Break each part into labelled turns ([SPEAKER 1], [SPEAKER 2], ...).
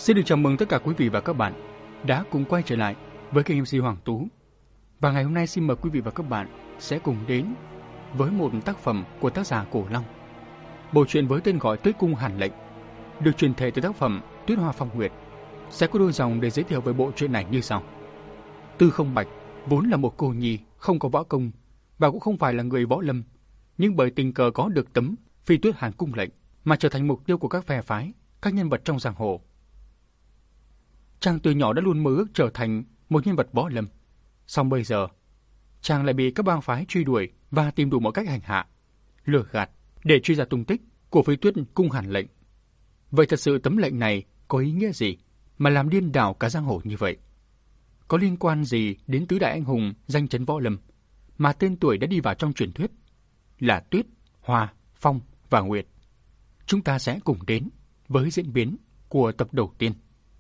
[SPEAKER 1] Xin được chào mừng tất cả quý vị và các bạn đã cùng quay trở lại với kênh MC Hoàng Tú. Và ngày hôm nay xin mời quý vị và các bạn sẽ cùng đến với một tác phẩm của tác giả Cổ Long. Bộ truyện với tên gọi Tuyết Cung Hàn Lệnh được truyền thể từ tác phẩm Tuyết Hoa Phong Nguyệt. Sẽ có đôi dòng để giới thiệu về bộ truyện này như sau. Tư Không Bạch vốn là một cô nhi không có võ công và cũng không phải là người võ lâm, nhưng bởi tình cờ có được tấm Phi Tuyết Hàn Cung lệnh mà trở thành mục tiêu của các phe phái, các nhân vật trong giang hồ. Chàng từ nhỏ đã luôn mơ ước trở thành một nhân vật võ lâm, song bây giờ chàng lại bị các bang phái truy đuổi và tìm đủ mọi cách hành hạ, lừa gạt để truy ra tung tích của Phi Tuyết Cung Hàn Lệnh. Vậy thật sự tấm lệnh này có ý nghĩa gì mà làm điên đảo cả giang hồ như vậy? Có liên quan gì đến tứ đại anh hùng danh chấn võ lâm mà tên tuổi đã đi vào trong truyền thuyết là Tuyết, Hoa, Phong và Nguyệt? Chúng ta sẽ cùng đến với diễn biến của tập đầu tiên.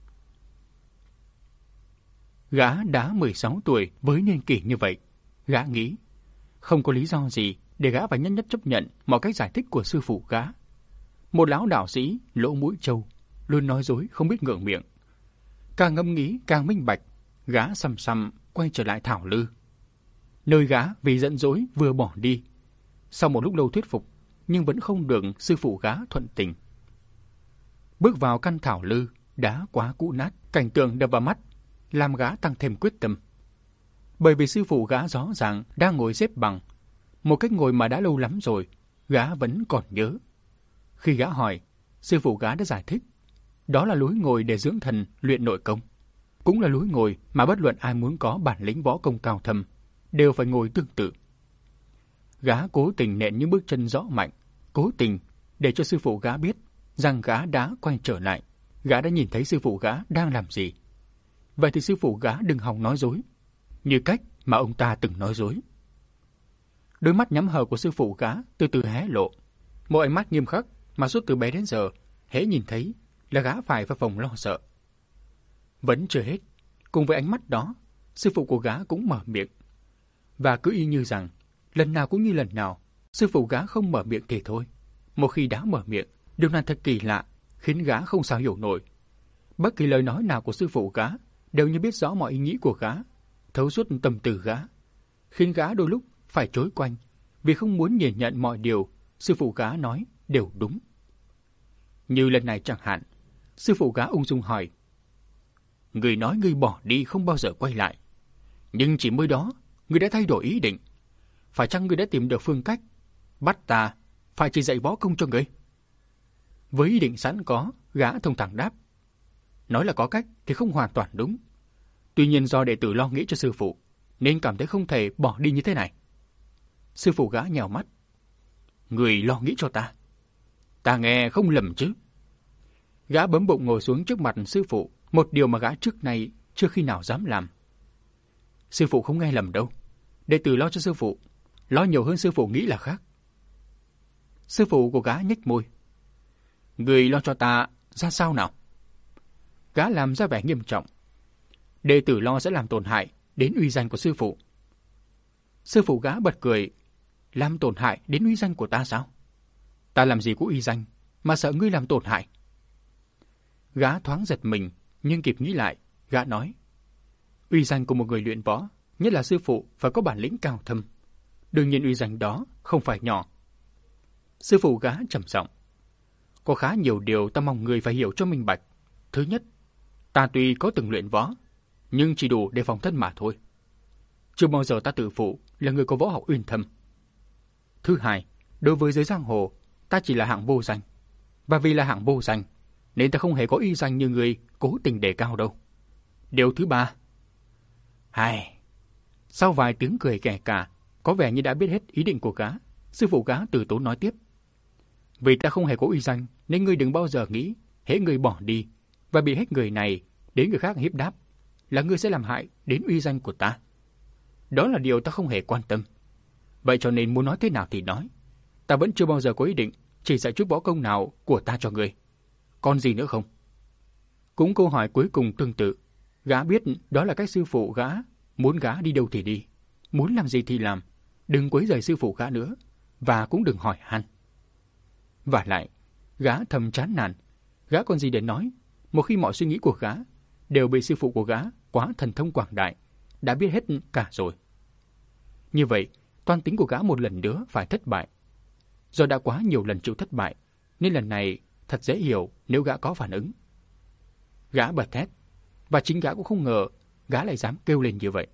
[SPEAKER 1] Gã đã 16 tuổi với niên kỷ như vậy, gã nghĩ không có lý do gì để gã phải nhất nhất chấp nhận mọi cách giải thích của sư phụ gã. Một lão đạo sĩ lỗ mũi trâu, luôn nói dối không biết ngượng miệng. Càng ngẫm nghĩ càng minh bạch, gã sầm sầm quay trở lại Thảo Lư, nơi gã vì giận dỗi vừa bỏ đi. Sau một lúc lâu thuyết phục, nhưng vẫn không được sư phụ gã thuận tình. Bước vào căn Thảo Lư đã quá cũ nát, cảnh tượng đập vào mắt làm gã tăng thêm quyết tâm. Bởi vì sư phụ gã rõ ràng đang ngồi xếp bằng, một cách ngồi mà đã lâu lắm rồi, gã vẫn còn nhớ. Khi gã hỏi, sư phụ gã đã giải thích, đó là lối ngồi để dưỡng thần luyện nội công, cũng là lối ngồi mà bất luận ai muốn có bản lĩnh võ công cao thâm đều phải ngồi tương tự. Gã cố tình nện những bước chân rõ mạnh, cố tình để cho sư phụ gã biết rằng gã đã quay trở lại, gã đã nhìn thấy sư phụ gã đang làm gì. Vậy thì sư phụ gã đừng hòng nói dối, như cách mà ông ta từng nói dối. Đôi mắt nhắm hờ của sư phụ gã từ từ hé lộ, một ánh mắt nghiêm khắc mà suốt từ bé đến giờ, hễ nhìn thấy là gã phải phập phồng lo sợ. Vẫn chưa hết, cùng với ánh mắt đó, sư phụ của gã cũng mở miệng. Và cứ y như rằng, lần nào cũng như lần nào, sư phụ gã không mở miệng thì thôi. Một khi đã mở miệng, điều này thật kỳ lạ, khiến gã không sao hiểu nổi. Bất kỳ lời nói nào của sư phụ gã đều như biết rõ mọi ý nghĩ của gã, thấu suốt tâm tư gã, khiến gã đôi lúc phải chối quanh vì không muốn nhìn nhận mọi điều sư phụ gã nói đều đúng. Như lần này chẳng hạn, sư phụ gã ung dung hỏi: "Người nói người bỏ đi không bao giờ quay lại, nhưng chỉ mới đó người đã thay đổi ý định. Phải chăng người đã tìm được phương cách bắt ta phải chỉ dạy võ công cho người?" Với ý định sẵn có, gã thông thẳng đáp: "Nói là có cách thì không hoàn toàn đúng. Tuy nhiên do đệ tử lo nghĩ cho sư phụ, nên cảm thấy không thể bỏ đi như thế này." Sư phụ gã nhèo mắt: "Người lo nghĩ cho ta? Ta nghe không lầm chứ?" Gã bấm bụng ngồi xuống trước mặt sư phụ, một điều mà gã trước nay chưa khi nào dám làm. "Sư phụ không nghe lầm đâu. Đệ tử lo cho sư phụ, lo nhiều hơn sư phụ nghĩ là khác." Sư phụ của gã nhếch môi: "Người lo cho ta ra sao nào?" Gã làm ra vẻ nghiêm trọng: "Đệ tử lo sẽ làm tổn hại đến uy danh của sư phụ." Sư phụ gã bật cười: "Làm tổn hại đến uy danh của ta sao? Ta làm gì có uy danh mà sợ ngươi làm tổn hại?" Gã thoáng giật mình, nhưng kịp nghĩ lại, gã nói: "Uy danh của một người luyện võ, nhất là sư phụ, phải có bản lĩnh cao thâm. Đương nhiên uy danh đó không phải nhỏ." Sư phụ gã trầm giọng: "Có khá nhiều điều ta mong người phải hiểu cho minh bạch. Thứ nhất, ta tuy có từng luyện võ, nhưng chỉ đủ để phòng thân mà thôi. Chưa bao giờ ta tự phụ là người có võ học uyên thâm. Thứ hai, đối với giới giang hồ, ta chỉ là hạng vô danh. Và vì là hạng vô danh, nên ta không hề có uy danh như người cố tình đề cao đâu. Điều thứ ba..." Sau vài tiếng cười kẻ cả, có vẻ như đã biết hết ý định của gã, sư phụ gã từ tốn nói tiếp: "Vì ta không hề có uy danh, nên ngươi đừng bao giờ nghĩ hễ người bỏ đi và bị hết người này đến người khác hiếp đáp là ngươi sẽ làm hại đến uy danh của ta. Đó là điều ta không hề quan tâm. Vậy cho nên muốn nói thế nào thì nói, ta vẫn chưa bao giờ có ý định chỉ dạy chút võ công nào của ta cho ngươi. Còn gì nữa không?" Cũng câu hỏi cuối cùng tương tự, gã biết đó là cách sư phụ gã muốn gã đi đâu thì đi, muốn làm gì thì làm, đừng quấy rầy sư phụ gã nữa, và cũng đừng hỏi han. Vả lại, gã thầm chán nản, gã còn gì để nói, Một khi mọi suy nghĩ của gã đều bị sư phụ của gã quá thần thông quảng đại đã biết hết cả rồi. Như vậy, toan tính của gã một lần nữa phải thất bại. Do đã quá nhiều lần chịu thất bại, nên lần này thật dễ hiểu nếu gã có phản ứng. Gã bật thét, và chính gã cũng không ngờ gã lại dám kêu lên như vậy.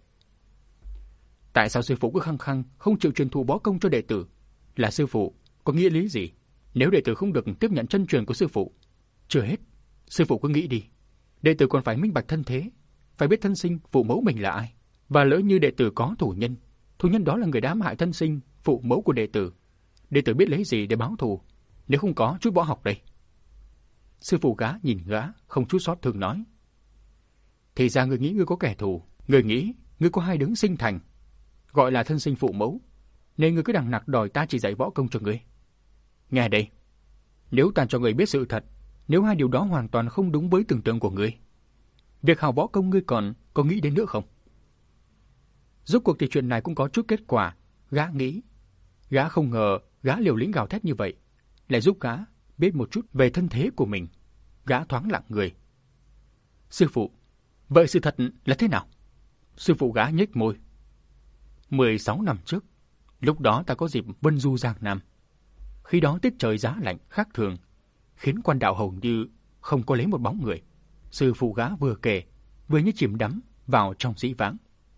[SPEAKER 1] Tại sao sư phụ cứ khăng khăng không chịu truyền thụ võ công cho đệ tử? Là sư phụ có nghĩa lý gì nếu đệ tử không được tiếp nhận chân truyền của sư phụ? Chưa hết, sư phụ cứ nghĩ đi, đệ tử còn phải minh bạch thân thế, phải biết thân sinh phụ mẫu mình là ai. Và lỡ như đệ tử có thủ nhân đó là người đã hại thân sinh phụ mẫu của đệ tử biết lấy gì để báo thù nếu không có chút võ học đây? Sư phụ gã nhìn gã không chút xót thương nói: Thì ra người nghĩ ngươi có kẻ thù, người nghĩ ngươi có hai đấng sinh thành, gọi là thân sinh phụ mẫu, nên ngươi cứ đằng nặc đòi ta chỉ dạy võ công cho ngươi. Nghe đây, nếu ta cho ngươi biết sự thật, nếu hai điều đó hoàn toàn không đúng với tưởng tượng của ngươi, việc học võ công ngươi còn có nghĩ đến nữa không? Rốt cuộc thì chuyện này cũng có chút kết quả. Gã nghĩ, gã không ngờ gã liều lĩnh gào thét như vậy lại giúp gã biết một chút về thân thế của mình. Gã thoáng lặng người. Sư phụ, vậy sự thật là thế nào? Sư phụ gã nhếch môi. 16 năm trước, lúc đó ta có dịp vân du Giang Nam. Khi đó tiết trời giá lạnh khác thường, khiến quan đạo hầu như không có lấy một bóng người. Sư phụ gã vừa kể, vừa như chìm đắm vào trong dĩ vãng.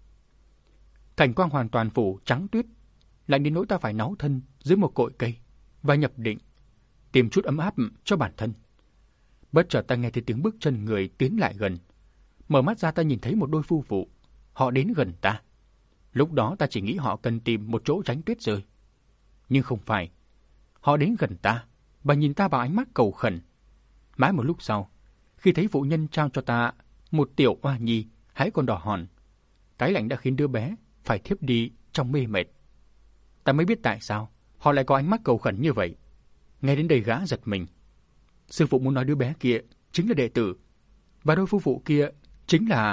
[SPEAKER 1] Cảnh quang hoàn toàn phủ trắng tuyết, lạnh đến nỗi ta phải náu thân dưới một cội cây và nhập định, tìm chút ấm áp cho bản thân. Bất chợt ta nghe thấy tiếng bước chân người tiến lại gần. Mở mắt ra ta nhìn thấy một đôi phu phụ. Họ đến gần ta. Lúc đó ta chỉ nghĩ họ cần tìm một chỗ tránh tuyết rơi. Nhưng không phải. Họ đến gần ta và nhìn ta bằng ánh mắt cầu khẩn. Mãi một lúc sau, khi thấy phụ nhân trao cho ta một tiểu oa nhi hãy còn đỏ hòn, cái lạnh đã khiến đứa bé phải thiếp đi trong mê mệt. Ta mới biết tại sao họ lại có ánh mắt cầu khẩn như vậy. Nghe đến đây gã giật mình. Sư phụ muốn nói đứa bé kia chính là đệ tử, và đôi phu phụ kia chính là...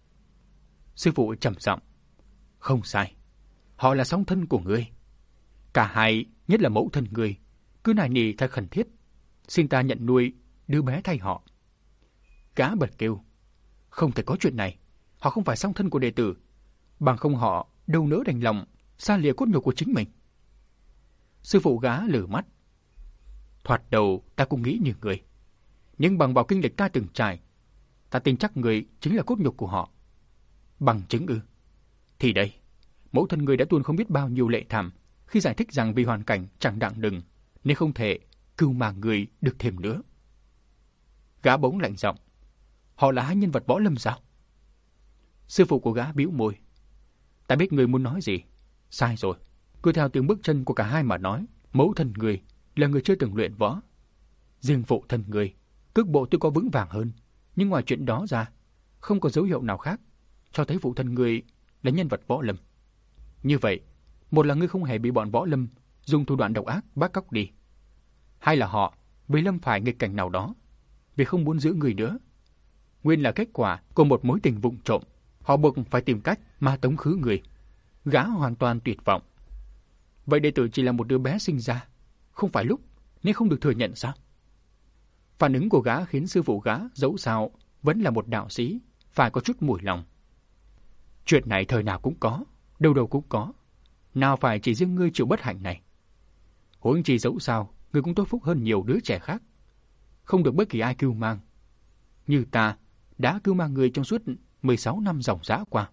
[SPEAKER 1] Sư phụ trầm giọng. Không sai, họ là song thân của ngươi. Cả hai, nhất là mẫu thân ngươi, cứ nài nỉ thật khẩn thiết, xin ta nhận nuôi đứa bé thay họ. Gã bật kêu. Không thể có chuyện này, họ không phải song thân của đệ tử, bằng không họ đâu nỡ đành lòng xa lìa cốt nhục của chính mình. Sư phụ gã lử mắt. Thoạt đầu ta cũng nghĩ như người, nhưng bằng vào kinh lịch ta từng trải, ta tin chắc người chính là cốt nhục của họ. Bằng chứng ư? Thì đây, mẫu thân người đã tuôn không biết bao nhiêu lệ thảm khi giải thích rằng vì hoàn cảnh chẳng đặng đừng nên không thể cưu mang người được thêm nữa. Gã bỗng lạnh giọng. Họ là hai nhân vật võ lâm sao? Sư phụ của gã bĩu môi. Ta biết người muốn nói gì. Sai rồi. Cứ theo tiếng bước chân của cả hai mà nói, mẫu thân người là người chưa từng luyện võ. Riêng phụ thân người, cước bộ tuy có vững vàng hơn, nhưng ngoài chuyện đó ra, không có dấu hiệu nào khác cho thấy phụ thân người là nhân vật võ lâm. Như vậy, một là ngươi không hề bị bọn võ lâm dùng thủ đoạn độc ác bắt cóc đi, hai là họ vì lâm phải nghịch cảnh nào đó, vì không muốn giữ người nữa. Nguyên là kết quả của một mối tình vụng trộm, họ buộc phải tìm cách mà tống khứ người. Gã hoàn toàn tuyệt vọng. Vậy đệ tử chỉ là một đứa bé sinh ra, không phải lúc nên không được thừa nhận sao? Phản ứng của gã khiến sư phụ gã dẫu sao vẫn là một đạo sĩ phải có chút mùi lòng. Chuyện này thời nào cũng có, đâu đâu cũng có, nào phải chỉ riêng ngươi chịu bất hạnh này. Huống chi dẫu sao ngươi cũng tốt phúc hơn nhiều đứa trẻ khác, không được bất kỳ ai cưu mang. Như ta đã cưu mang ngươi trong suốt 16 năm dòng dã qua.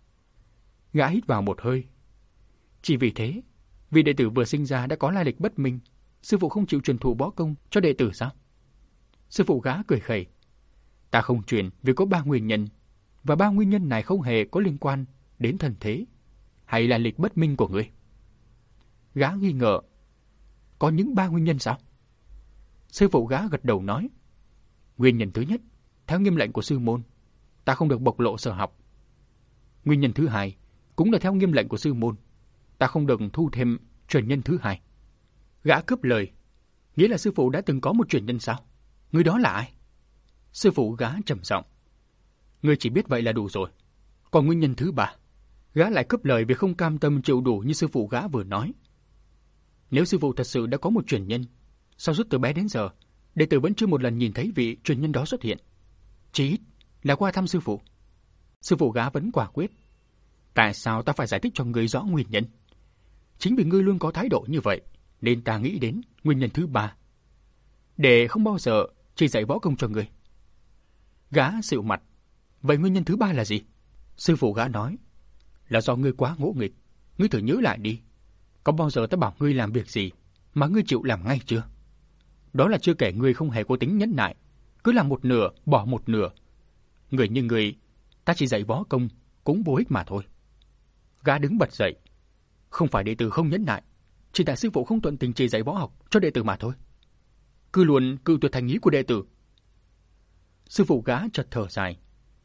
[SPEAKER 1] Gã hít vào một hơi. Chỉ vì thế, vì đệ tử vừa sinh ra đã có lai lịch bất minh, sư phụ không chịu truyền thụ võ công cho đệ tử sao? Sư phụ gã cười khẩy. Ta không truyền vì có 3 nguyên nhân, và 3 nguyên nhân này không hề có liên quan đến thân thế hay là lịch bất minh của ngươi. Gã nghi ngờ. Có những 3 nguyên nhân sao? Sư phụ gã gật đầu nói. Nguyên nhân thứ nhất, theo nghiêm lệnh của sư môn, ta không được bộc lộ sở học. Nguyên nhân thứ hai, cũng là theo nghiêm lệnh của sư môn, ta không được thu thêm truyền nhân thứ hai. Gã cướp lời. Nghĩa là sư phụ đã từng có một truyền nhân sao? Người đó là ai? Sư phụ gã trầm giọng. Ngươi chỉ biết vậy là đủ rồi. Còn nguyên nhân thứ ba, gã lại cướp lời vì không cam tâm chịu đủ như sư phụ gã vừa nói. Nếu sư phụ thật sự đã có một truyền nhân, sao suốt từ bé đến giờ, đệ tử vẫn chưa một lần nhìn thấy vị truyền nhân đó xuất hiện? Chí ít là qua thăm sư phụ. Sư phụ gã vẫn quả quyết. Tại sao ta phải giải thích cho ngươi rõ nguyên nhân? Chính vì ngươi luôn có thái độ như vậy, nên ta nghĩ đến nguyên nhân thứ ba. Để không bao giờ chỉ dạy võ công cho ngươi. Gã xịu mặt. Vậy nguyên nhân thứ ba là gì? Sư phụ gã nói. Là do ngươi quá ngỗ nghịch. Ngươi thử nhớ lại đi. Có bao giờ ta bảo ngươi làm việc gì mà ngươi chịu làm ngay chưa? Đó là chưa kể ngươi không hề có tính nhẫn nại. Cứ làm một nửa, bỏ một nửa. Người như ngươi, ta chỉ dạy võ công, cũng vô ích mà thôi. Gã đứng bật dậy. Không phải đệ tử không nhẫn nại, chỉ tại sư phụ không thuận tình chỉ dạy võ học cho đệ tử mà thôi. Cứ luôn cự tuyệt thành ý của đệ tử. Sư phụ gã chợt thở dài.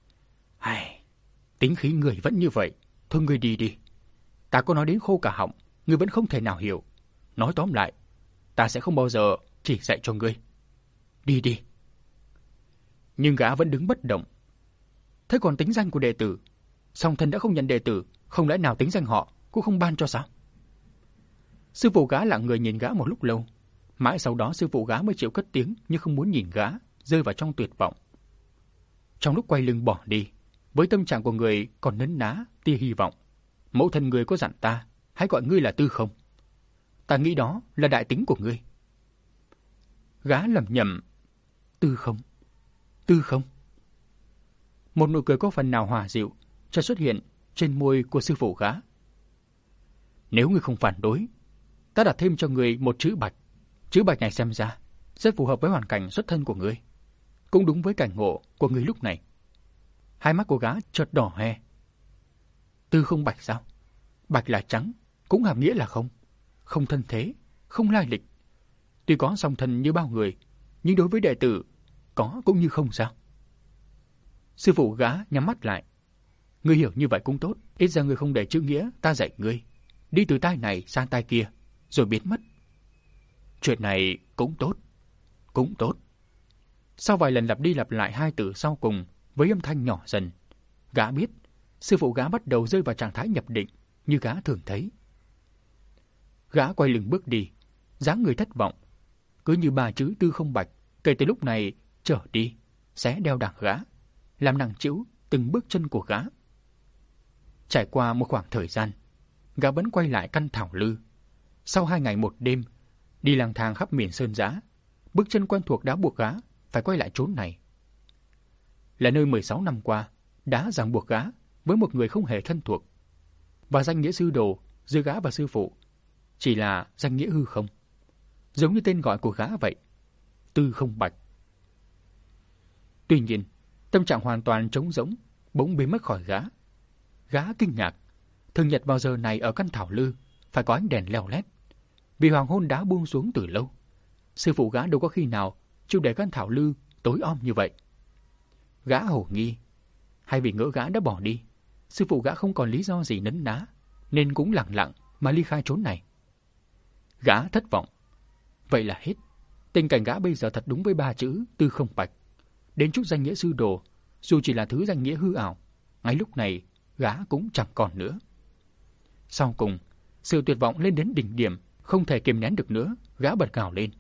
[SPEAKER 1] Tính khí người vẫn như vậy. Thôi ngươi đi đi. Ta có nói đến khô cả họng, ngươi vẫn không thể nào hiểu. Nói tóm lại, ta sẽ không bao giờ chỉ dạy cho ngươi. Đi đi. Nhưng gã vẫn đứng bất động. Thế còn tính danh của đệ tử? Song thân đã không nhận đệ tử, không lẽ nào tính danh họ cũng không ban cho sao? Sư phụ gã lặng người nhìn gã một lúc lâu. Mãi sau đó sư phụ gã mới chịu cất tiếng, nhưng không muốn nhìn gã, rơi vào trong tuyệt vọng. Trong lúc quay lưng bỏ đi, với tâm trạng của người còn nấn ná tia hy vọng, mẫu thân người có dặn ta hãy gọi ngươi là Tư Không. Ta nghĩ đó là đại tính của ngươi. Gã lẩm nhẩm. Tư Không, Tư Không. Một nụ cười có phần nào hòa dịu chợt xuất hiện trên môi của sư phụ gã. Nếu ngươi không phản đối, ta đặt thêm cho ngươi một chữ Bạch. Chữ Bạch này xem ra rất phù hợp với hoàn cảnh xuất thân của ngươi, cũng đúng với cảnh ngộ của ngươi lúc này. Hai mắt của gã chợt đỏ hoe. Tư Không Bạch sao? Bạch là trắng, cũng hàm nghĩa là không. Không thân thế, không lai lịch. Tuy có song thân như bao người, nhưng đối với đệ tử, có cũng như không sao. Sư phụ gã nhắm mắt lại. Ngươi hiểu như vậy cũng tốt, ít ra ngươi không để chữ nghĩa ta dạy ngươi đi từ tai này sang tai kia, rồi biến mất. Chuyện này cũng tốt, cũng tốt. Sau vài lần lặp đi lặp lại hai từ sau cùng với âm thanh nhỏ dần, gã biết sư phụ gã bắt đầu rơi vào trạng thái nhập định như gã thường thấy. Gã quay lưng bước đi, dáng người thất vọng, cứ như ba chữ Tư Không Bạch kể từ lúc này trở đi sẽ đeo đẳng gã, làm nặng trĩu từng bước chân của gã. Trải qua một khoảng thời gian, gã vẫn quay lại căn Thảo Lư. Sau 2 ngày 1 đêm đi lang thang khắp miền sơn giã, bước chân quen thuộc đã buộc gã phải quay lại chốn này. Là nơi 16 năm qua đã ràng buộc gã với một người không hề thân thuộc, và danh nghĩa sư đồ giữa gã và sư phụ chỉ là danh nghĩa hư không, giống như tên gọi của gã vậy, Tư Không Bạch. Tuy nhiên, tâm trạng hoàn toàn trống rỗng bỗng biến mất khỏi gã. Gã kinh ngạc, thường nhật vào giờ này ở căn Thảo Lư phải có ánh đèn leo lét, vì hoàng hôn đã buông xuống từ lâu. Sư phụ gã đâu có khi nào chịu để căn Thảo Lư tối om như vậy. Gã hồ nghi, hay vì ngỡ gã đã bỏ đi, sư phụ gã không còn lý do gì nấn ná, nên cũng lặng lặng mà ly khai chốn này. Gã thất vọng. Vậy là hết. Tình cảnh gã bây giờ thật đúng với ba chữ Tư Không Bạch. Đến chút danh nghĩa sư đồ, dù chỉ là thứ danh nghĩa hư ảo, ngay lúc này gã cũng chẳng còn nữa. Sau cùng, sự tuyệt vọng lên đến đỉnh điểm, không thể kiềm nén được nữa, gã bật gào lên.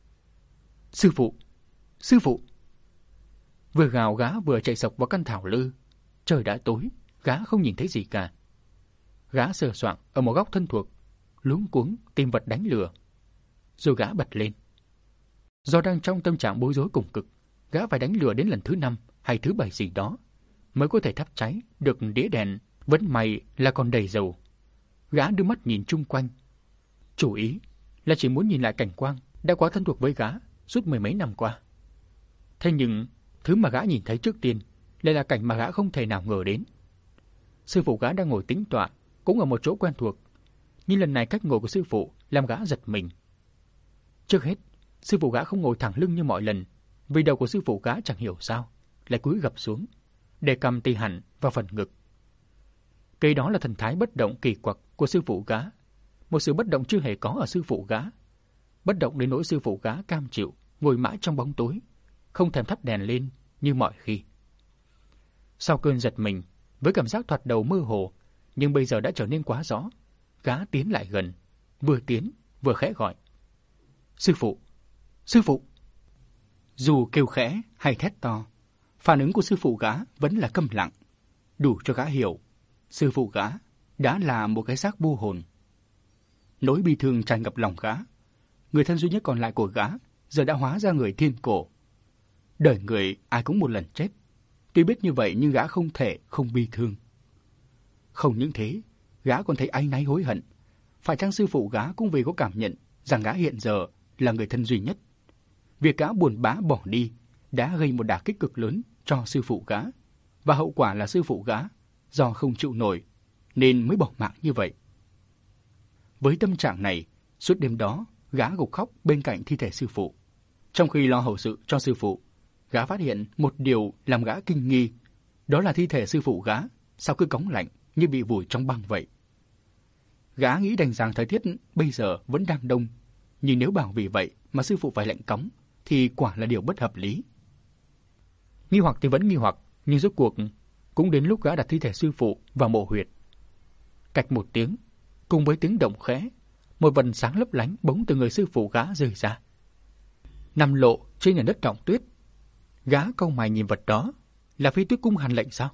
[SPEAKER 1] Sư phụ! Sư phụ! Vừa gào gã vừa chạy sộc vào căn Thảo Lư. Trời đã tối, gã không nhìn thấy gì cả. Gã sờ soạng ở một góc thân thuộc, luống cuống tìm vật đánh lừa. Rồi gã bật lên. Do đang trong tâm trạng bối rối cùng cực, gã phải đánh lừa đến lần thứ 5 hay thứ 7 gì đó mới có thể thắp cháy được đĩa đèn, vẫn may là còn đầy dầu. Gã đưa mắt nhìn chung quanh, chủ ý là chỉ muốn nhìn lại cảnh quang đã quá thân thuộc với gã suốt 10 mấy năm qua. Thế nhưng thứ mà gã nhìn thấy trước tiên lại là cảnh mà gã không thể nào ngờ đến. Sư phụ gã đang ngồi tĩnh tọa, cũng ở một chỗ quen thuộc, nhưng lần này cách ngồi của sư phụ làm gã giật mình. Trước hết, sư phụ gã không ngồi thẳng lưng như mọi lần, vì đầu của sư phụ gã chẳng hiểu sao lại cúi gập xuống, để cầm tì hẳn vào phần ngực. Cái đó là thần thái bất động kỳ quặc của sư phụ gã, một sự bất động chưa hề có ở sư phụ gã, bất động đến nỗi sư phụ gã cam chịu ngồi mãi trong bóng tối, không thèm thắp đèn lên như mọi khi. Sau cơn giật mình, với cảm giác thoạt đầu mơ hồ, nhưng bây giờ đã trở nên quá rõ, gã tiến lại gần, vừa tiến vừa khẽ gọi. Sư phụ! Sư phụ! Dù kêu khẽ hay thét to, Phản ứng của sư phụ gã vẫn là câm lặng, đủ cho gã hiểu sư phụ gã đã là một cái xác vô hồn. Nỗi bi thương tràn ngập lòng gã. Người thân duy nhất còn lại của gã giờ đã hóa ra người thiên cổ. Đời người ai cũng một lần chết. Tuy biết như vậy nhưng gã không thể không bi thương. Không những thế, gã còn thấy áy náy hối hận. Phải chăng sư phụ gã cũng vì có cảm nhận rằng gã hiện giờ là người thân duy nhất. Việc gã buồn bã bỏ đi đã gây một đả kích cực lớn cho sư phụ gã, và hậu quả là sư phụ gã do không chịu nổi nên mới bỏ mạng như vậy. Với tâm trạng này, suốt đêm đó gã gục khóc bên cạnh thi thể sư phụ. Trong khi lo hậu sự cho sư phụ, gã phát hiện một điều làm gã kinh nghi, đó là thi thể sư phụ gã sao cứ cóng lạnh như bị vùi trong băng vậy. Gã nghĩ đành rằng thời tiết bây giờ vẫn đang đông, nhưng nếu bảo vì vậy mà sư phụ phải lạnh cóng thì quả là điều bất hợp lý. Nghi hoặc thì vẫn nghi hoặc, nhưng rốt cuộc cũng đến lúc gã đặt thi thể sư phụ vào mộ huyệt. Cạch một tiếng, cùng với tiếng động khẽ, một vần sáng lấp lánh bỗng từ người sư phụ gã rơi ra, nằm lộ trên nền đất trọng tuyết. Gã cau mày nhìn vật đó, là Phi Tuyết Cung Hàn Lệnh sao?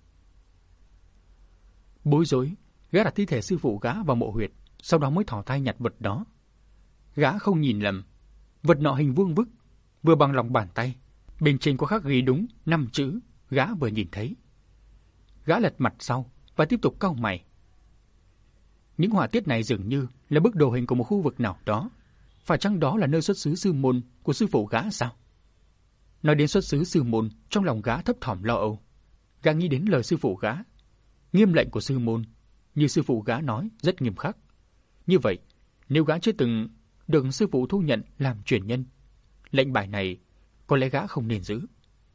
[SPEAKER 1] Bối rối, gã đặt thi thể sư phụ gã vào mộ huyệt, sau đó mới thò tay nhặt vật đó. Gã không nhìn lầm, vật nọ hình vuông vức, vừa bằng lòng bàn tay, bên trên có khắc ghi đúng 5 chữ gã vừa nhìn thấy. Gã lật mặt sau và tiếp tục cau mày. Những họa tiết này dường như là bức đồ hình của một khu vực nào đó. Phải chăng đó là nơi xuất xứ sư môn của sư phụ gã sao? Nói đến xuất xứ sư môn, trong lòng gã thấp thỏm lo âu. Gã nghĩ đến lời sư phụ gã. Nghiêm lệnh của sư môn, như sư phụ gã nói, rất nghiêm khắc. Như vậy, nếu gã chưa từng được sư phụ thu nhận làm truyền nhân, lệnh bài này có lẽ gã không nên giữ.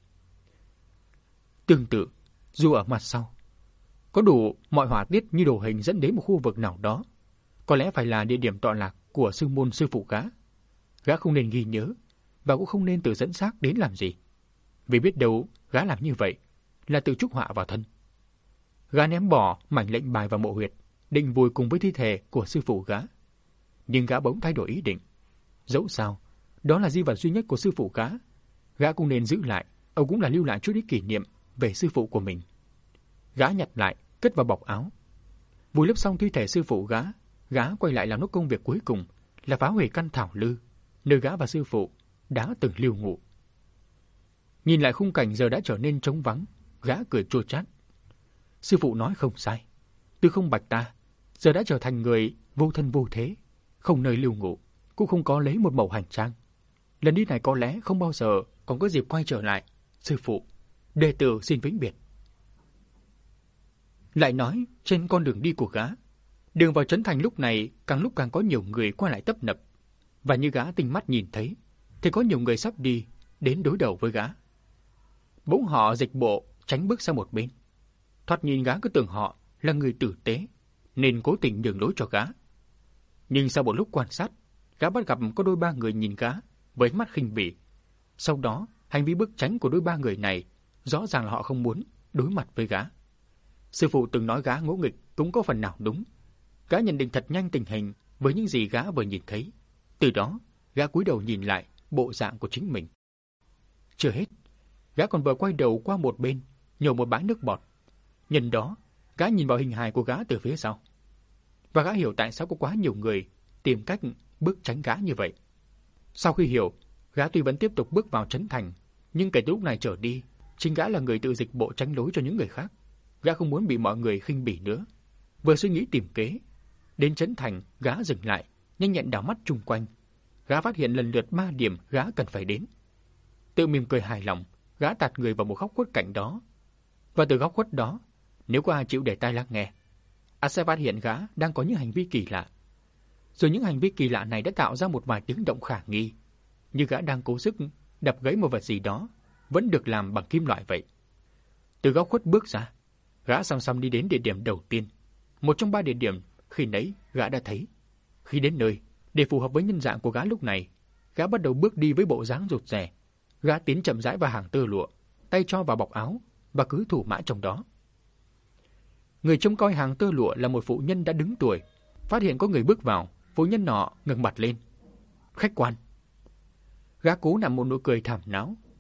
[SPEAKER 1] Tương tự, dù ở mặt sau, có đủ mọi họa tiết như đồ hình dẫn đến một khu vực nào đó, có lẽ phải là địa điểm tọa lạc của sư môn sư phụ gã. Gã không nên ghi nhớ, và cũng không nên tự dẫn xác đến làm gì. Vì biết đâu gã làm như vậy là tự chuốc họa vào thân. Gã ném bỏ mảnh lệnh bài vào mộ huyệt, định vùi cùng với thi thể của sư phụ gã. Nhưng gã bỗng thay đổi ý định. Dẫu sao, đó là di vật duy nhất của sư phụ gã cũng nên giữ lại, ông cũng là lưu lại chút ít kỷ niệm về sư phụ của mình. Gã nhặt lại, cất vào bọc áo. Vùi lấp xong thi thể sư phụ gã quay lại làm nốt công việc cuối cùng là phá hủy căn thảo lư, nơi gã và sư phụ đã từng lưu ngụ. Nhìn lại khung cảnh giờ đã trở nên trống vắng, gã cười chua chát. Sư phụ nói không sai, Tư Không Bạch ta giờ đã trở thành người vô thân vô thế, không nơi lưu ngụ, cũng không có lấy một mẩu hành trang. Lần đi này có lẽ không bao giờ còn có dịp quay trở lại. Sư phụ, đệ tử xin vĩnh biệt. Lại nói, trên con đường đi của gã, đường vào trấn thành lúc này lúc càng có nhiều người qua lại tấp nập, và như gã tinh mắt nhìn thấy, thì có nhiều người sắp đi đến đối đầu với gã. Bỗng họ dịch bộ tránh bước sang một bên. Thoạt nhìn gã cứ tưởng họ là người tử tế, nên cố tình nhường lối cho gã. Nhưng sau một lúc quan sát, gã bắt gặp có đôi ba người nhìn gã với ánh mắt khinh bỉ. Sau đó, hành vi bước tránh của đôi ba người này rõ ràng là họ không muốn đối mặt với gã. Sư phụ từng nói gã ngỗ nghịch cũng có phần nào đúng. Gã nhận định thật nhanh tình hình với những gì gã vừa nhìn thấy. Từ đó, gã cúi đầu nhìn lại bộ dạng của chính mình. Chưa hết, gã còn vừa quay đầu qua một bên, nhổ một bãi nước bọt. Nhân đó, gã nhìn vào hình hài của gã từ phía sau. Và gã hiểu tại sao có quá nhiều người tìm cách bước tránh gã như vậy. Sau khi hiểu, gã tuy vẫn tiếp tục bước vào trấn thành, nhưng kể từ lúc này trở đi, chính gã là người tự dịch bộ tránh lối cho những người khác. Gã không muốn bị mọi người khinh bỉ nữa. Vừa suy nghĩ tìm kế, đến trấn thành, gã dừng lại, nhanh nhẹn đảo mắt chung quanh. Gã phát hiện lần lượt 3 điểm gã cần phải đến. Tự mỉm cười hài lòng, gã tạt người vào một góc khuất cạnh đó. Và từ góc khuất đó, nếu có ai chịu để tai lắng nghe, sẽ phát hiện gã đang có những hành vi kỳ lạ. Rồi những hành vi kỳ lạ này đã tạo ra một vài tiếng động khả nghi, như gã đang cố sức đập gãy một vật gì đó, vẫn được làm bằng kim loại vậy. Từ góc khuất bước ra, gã song song đi đến địa điểm đầu tiên, một trong 3 địa điểm khi nãy gã đã thấy. Khi đến nơi, để phù hợp với nhân dạng của gã lúc này, gã bắt đầu bước đi với bộ dáng rụt rè. Gã tiến chậm rãi vào hàng tơ lụa, tay cho vào bọc áo và cứ thủ mãi trong đó. Người trông coi hàng tơ lụa là một phụ nhân đã đứng tuổi. Phát hiện có người bước vào, phụ nhân nọ ngẩng mặt lên. Khách quan. Gã cố nặn một nụ cười thảm não,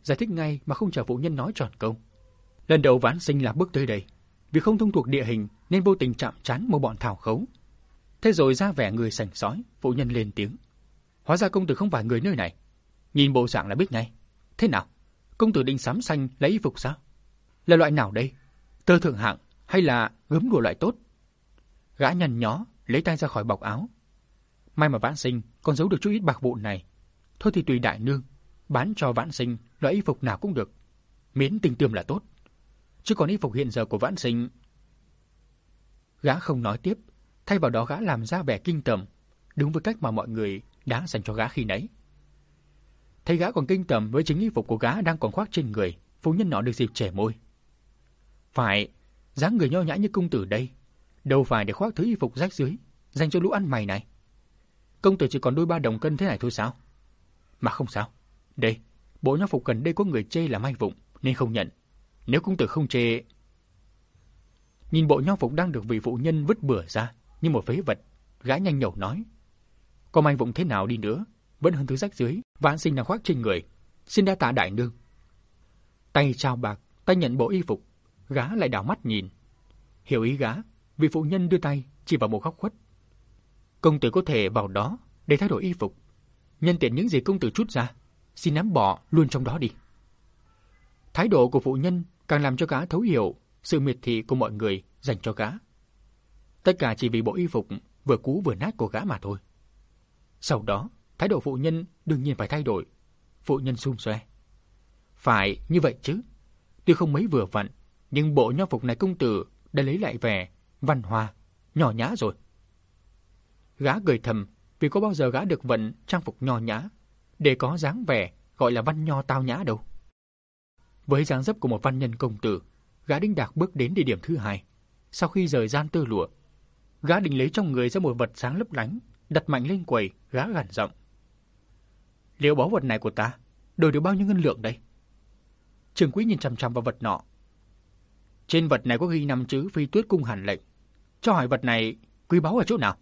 [SPEAKER 1] giải thích ngay mà không chờ phụ nhân nói tròn câu. Lần đầu Vãn Sinh là bước tới đây, vì không thông thuộc địa hình nên vô tình chạm trán một bọn thảo khấu. Thế rồi ra vẻ người sành sói, phụ nhân lên tiếng. Hóa ra công tử không phải người nơi này. Nhìn bộ dạng là biết ngay. Thế nào? Công tử định sắm xanh lấy y phục sao? Là loại nào đây? Tơ thượng hạng hay là gấm lụa loại tốt? Gã nhăn nhó lấy tay ra khỏi bọc áo. May mà Vãn Sinh còn giấu được chút ít bạc vụn này. Thôi thì tùy đại nương, bán cho Vãn Sinh loại y phục nào cũng được, miễn tinh tươm là tốt. Chứ còn y phục hiện giờ của Vãn Sinh... Gã không nói tiếp, thay vào đó gã làm ra vẻ kinh tởm, đúng với cách mà mọi người đã dành cho gã khi nãy. Thấy gã còn kinh tởm với chính y phục của gã đang còn khoác trên người, phu nhân nọ được dịp trẻ môi. Phải, dáng người nho nhã như công tử đây, đâu phải để khoác thứ y phục rách rưới dành cho lũ ăn mày này. Công tử chỉ còn đôi 3 đồng cân thế này thôi sao? Mà không sao. Đây, bộ nho phục gần đây có người chê là may vụng nên không nhận. Nếu công tử không chê... Nhìn bộ nho phục đang được vị phụ nhân vứt bừa ra như một phế vật, gã nhanh nhẩu nói. Có may vụng thế nào đi nữa, vẫn hơn thứ rách rưới Vãn Sinh đang khoác trên người. Xin đa tạ đại nương. Tay trao bạc, tay nhận bộ y phục, gã lại đảo mắt nhìn. Hiểu ý gã, vị phụ nhân đưa tay chỉ vào một góc khuất. Công tử có thể vào đó để thay đổi y phục. Nhân tiện những gì công tử trút ra, xin ném bỏ luôn trong đó đi. Thái độ của phụ nhân càng làm cho gã thấu hiểu sự miệt thị của mọi người dành cho gã. Tất cả chỉ vì bộ y phục vừa cũ vừa nát của gã mà thôi. Sau đó, thái độ phụ nhân đương nhiên phải thay đổi. Phụ nhân xum xoe. Phải như vậy chứ. Tuy không mấy vừa vặn, nhưng bộ nho phục này công tử đã lấy lại vẻ văn hoa, nhỏ nhã rồi. Gã cười thầm vì có bao giờ gã được vận trang phục nho nhã để có dáng vẻ gọi là văn nho tao nhã đâu. Với dáng dấp của một văn nhân công tử, gã đĩnh đạc bước đến địa điểm thứ 2. Sau khi rời gian tơ lụa, gã định lấy trong người ra một vật sáng lấp lánh, đặt mạnh lên quầy, gã gằn giọng. Liệu báu vật này của ta đổi được bao nhiêu ngân lượng đây? Trưởng quỹ nhìn chằm chằm vào vật nọ. Trên vật này có ghi 5 chữ Phi Tuyết cung hàn lệnh. Cho hỏi vật này quý báu ở chỗ nào?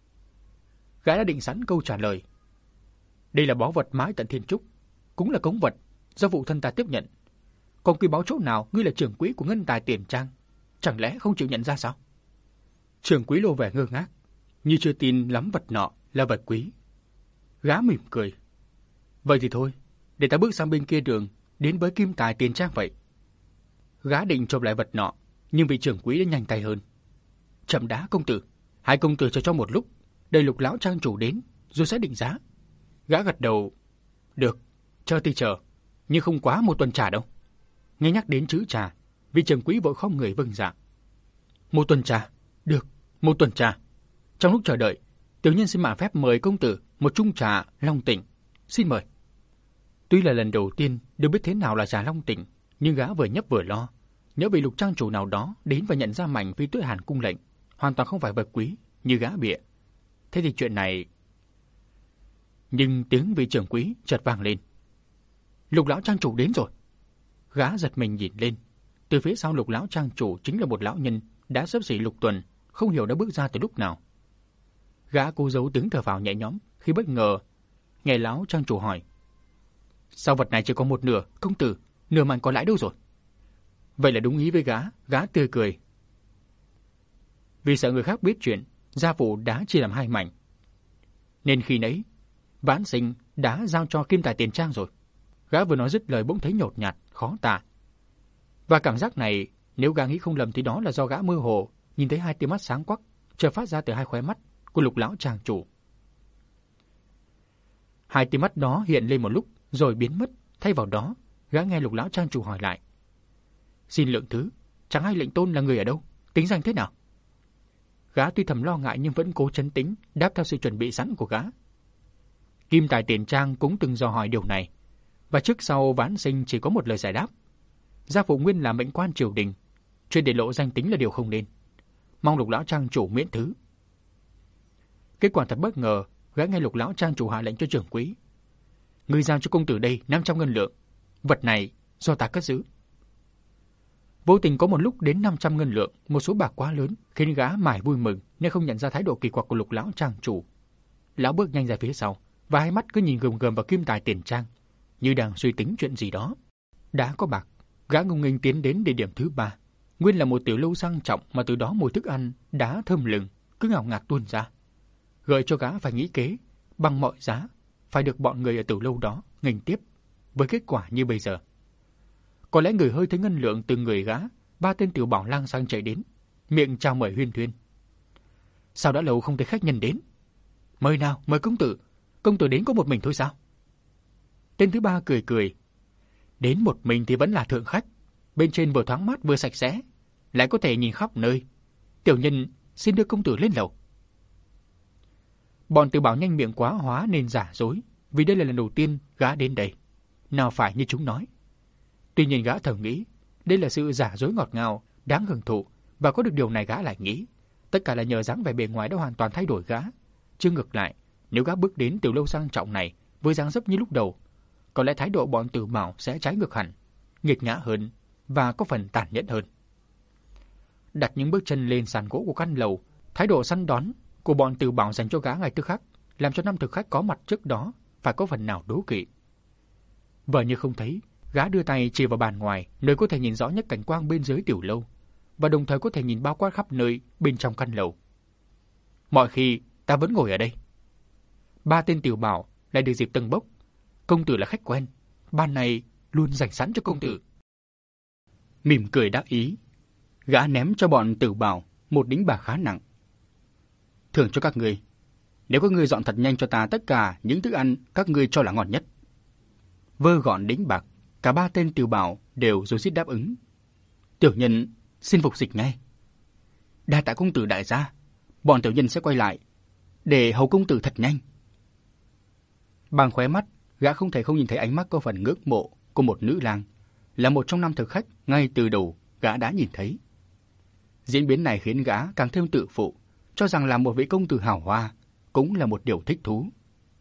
[SPEAKER 1] Gã đã định sẵn câu trả lời. Đây là báu vật mãi tận thiên trúc, cũng là cống vật do phụ thân ta tiếp nhận. Còn quý báu chỗ nào ngươi là trưởng quỹ của ngân tài tiền trang, chẳng lẽ không chịu nhận ra sao? Trưởng quỹ lộ vẻ ngơ ngác, như chưa tin lắm vật nọ là vật quý. Gã mỉm cười. Vậy thì thôi, để ta bước sang bên kia đường, đến với kim tài tiền trang vậy. Gã định chộp lại vật nọ, nhưng vị trưởng quỹ đã nhanh tay hơn. Chậm đã công tử, hai công tử chờ cho một lúc, đợi Lục lão trang chủ đến, rồi sẽ định giá. Gã gật đầu. Được, chờ thì chờ, nhưng không quá 1 tuần trà đâu. Nghe nhắc đến chữ trà, vị trưởng quỹ vội khom người vâng dạ. 1 tuần trà, được, 1 tuần trà. Trong lúc chờ đợi, tiểu nhân xin mạn phép mời công tử một chung trà Long Tỉnh. Xin mời. Tuy là lần đầu tiên được biết thế nào là trà Long Tỉnh, nhưng gã vừa nhấp vừa lo, nhớ bị Lục trang chủ nào đó đến và nhận ra mảnh Phi Tuyết Hàn cung lệnh, hoàn toàn không phải vật quý như gã bịa. Thế thì chuyện này... Nhưng tiếng vị trưởng quỹ chợt vang lên. Lục lão trang chủ đến rồi. Gã giật mình nhìn lên. Từ phía sau Lục lão trang chủ chính là một lão nhân đã xấp xỉ Lục Tuần, không hiểu đã bước ra từ lúc nào. Gã cố giấu tiếng thở phào nhẹ nhõm khi bất ngờ nghe lão trang chủ hỏi: Sao vật này chỉ có 1/2, công tử, nửa mảnh còn lại đâu rồi? Vậy là đúng ý với gã. Gã tươi cười. Vì sợ người khác biết chuyện, gia phụ đã chia làm 2 mảnh, nên khi nãy Vãn Sinh đã giao cho kim tài tiền trang rồi. Gã vừa nói dứt lời bỗng thấy nhột nhạt, khó tả. Và cảm giác này, nếu gã nghĩ không lầm thì đó là do gã mơ hồ nhìn thấy 2 tia mắt sáng quắc chợt phát ra từ 2 khóe mắt của Lục lão trang chủ. 2 tia mắt đó hiện lên một lúc rồi biến mất. Thay vào đó, gã nghe Lục lão trang chủ hỏi lại: Xin lượng thứ, chẳng hay lệnh tôn là người ở đâu, tính danh thế nào? Gã tuy thầm lo ngại nhưng vẫn cố trấn tĩnh, đáp theo sự chuẩn bị sẵn của gã. Kim tài tiền trang cũng từng dò hỏi điều này, và trước sau Vãn Sinh chỉ có một lời giải đáp: gia phụ nguyên là mệnh quan triều đình, chuyện để lộ danh tính là điều không nên, mong Lục lão trang chủ miễn thứ. Kết quả thật bất ngờ, gã nghe Lục lão trang chủ hạ lệnh cho trưởng quỹ: Ngươi giao cho công tử đây 500 ngân lượng, vật này do ta cất giữ. Vô tình có một lúc đến 500 ngân lượng, một số bạc quá lớn khiến gã mải vui mừng nên không nhận ra thái độ kỳ quặc của Lục lão trang chủ. Lão bước nhanh ra phía sau và 2 mắt cứ nhìn gườm gườm vào kim tài tiền trang, như đang suy tính chuyện gì đó. Đã có bạc, gã ngông nghênh tiến đến địa điểm thứ 3. Nguyên là một tiểu lâu sang trọng mà từ đó mùi thức ăn đã thơm lừng, cứ ngào ngạt tuôn ra. Gợi cho gã phải nghĩ kế, bằng mọi giá, phải được bọn người ở tiểu lâu đó nghênh tiếp, với kết quả như bây giờ. Có lẽ người hơi thấy ngân lượng từ người gã, 3 tên tiểu bảo lang sang chạy đến, miệng chào mời huyên thuyên. Sao đã lâu không thấy khách nhân đến? Mời nào, mời công tử đến có một mình thôi sao? Tên thứ 3 cười cười. Đến một mình thì vẫn là thượng khách, bên trên vừa thoáng mát vừa sạch sẽ, lại có thể nhìn khắp nơi. Tiểu nhân xin đưa công tử lên lầu. Bọn tiểu bảo nhanh miệng quá hóa nên giả dối, vì đây là lần đầu tiên gã đến đây. Nào phải như chúng nói. Tuy nhiên gã thầm nghĩ, đây là sự giả dối ngọt ngào, đáng hưởng thụ, và có được điều này gã lại nghĩ, tất cả là nhờ dáng vẻ bề ngoài đã hoàn toàn thay đổi gã. Chứ ngược lại, nếu gã bước đến tiểu lâu sang trọng này với dáng dấp như lúc đầu, có lẽ thái độ bọn tiểu bảo sẽ trái ngược hẳn, nghiệt ngã hơn và có phần tàn nhẫn hơn. Đặt những bước chân lên sàn gỗ của căn lầu, thái độ săn đón của bọn tiểu bảo dành cho gã ngay tức khắc làm cho 5 thực khách có mặt trước đó phải có phần nào đố kỵ. Vờ như không thấy, gã đưa tay chỉ vào bàn ngoài, nơi có thể nhìn rõ nhất cảnh quang bên dưới tiểu lâu, và đồng thời có thể nhìn bao quát khắp nơi bên trong căn lầu. Mọi khi ta vẫn ngồi ở đây. 3 tên tiểu bảo lại được dịp tâng bốc. Công tử là khách quen, ban này luôn dành sẵn cho công tử. Mỉm cười đắc ý, gã ném cho bọn tiểu bảo một đĩnh bạc khá nặng. Thưởng cho các ngươi, nếu các ngươi dọn thật nhanh cho ta tất cả những thức ăn các ngươi cho là ngon nhất. Vơ gọn đĩnh bạc, cả 3 tên tiểu bảo đều rối rít đáp ứng. Tiểu nhân xin phục dịch ngay. Đa tạ công tử đại gia, bọn tiểu nhân sẽ quay lại để hầu công tử thật nhanh. Bằng khóe mắt, gã không thể không nhìn thấy ánh mắt có phần ngưỡng mộ của một nữ lang, là một trong 5 thực khách ngay từ đầu gã đã nhìn thấy. Diễn biến này khiến gã càng thêm tự phụ, cho rằng là một vị công tử hào hoa cũng là một điều thích thú.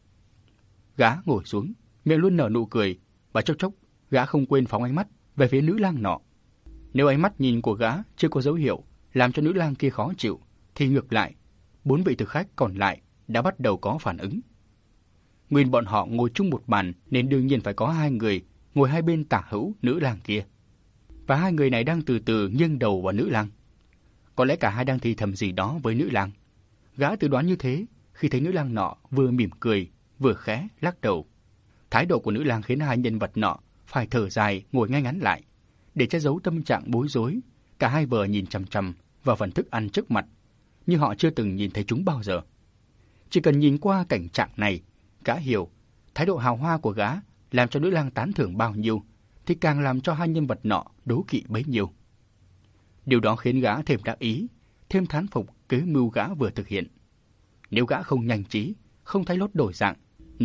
[SPEAKER 1] Gã ngồi xuống, miệng luôn nở nụ cười, và chốc chốc gã không quên phóng ánh mắt về phía nữ lang nọ. Nếu ánh mắt nhìn của gã chưa có dấu hiệu làm cho nữ lang kia khó chịu, thì ngược lại, 4 vị thực khách còn lại đã bắt đầu có phản ứng. Nguyên bọn họ ngồi chung một bàn nên đương nhiên phải có 2 người ngồi hai bên tả hữu nữ lang kia, và 2 người này đang từ từ nghiêng đầu vào nữ lang. Có lẽ cả hai đang thì thầm gì đó với nữ lang. Gã tự đoán như thế khi thấy nữ lang nọ vừa mỉm cười vừa khẽ lắc đầu. Thái độ của nữ lang khiến 2 nhân vật nọ phải thở dài ngồi ngay ngắn lại, để che giấu tâm trạng bối rối. Cả hai vợ nhìn chằm chằm vào phần thức ăn trước mặt, như họ chưa từng nhìn thấy chúng bao giờ. Chỉ cần nhìn qua cảnh trạng này, gã hiểu thái độ hào hoa của gã làm cho nữ lang tán thưởng bao nhiêu, thì càng làm cho 2 nhân vật nọ đố kỵ bấy nhiêu. Điều đó khiến gã thêm đắc ý, thêm thán phục kế mưu gã vừa thực hiện. Nếu gã không nhanh trí, không thay lốt đổi dạng,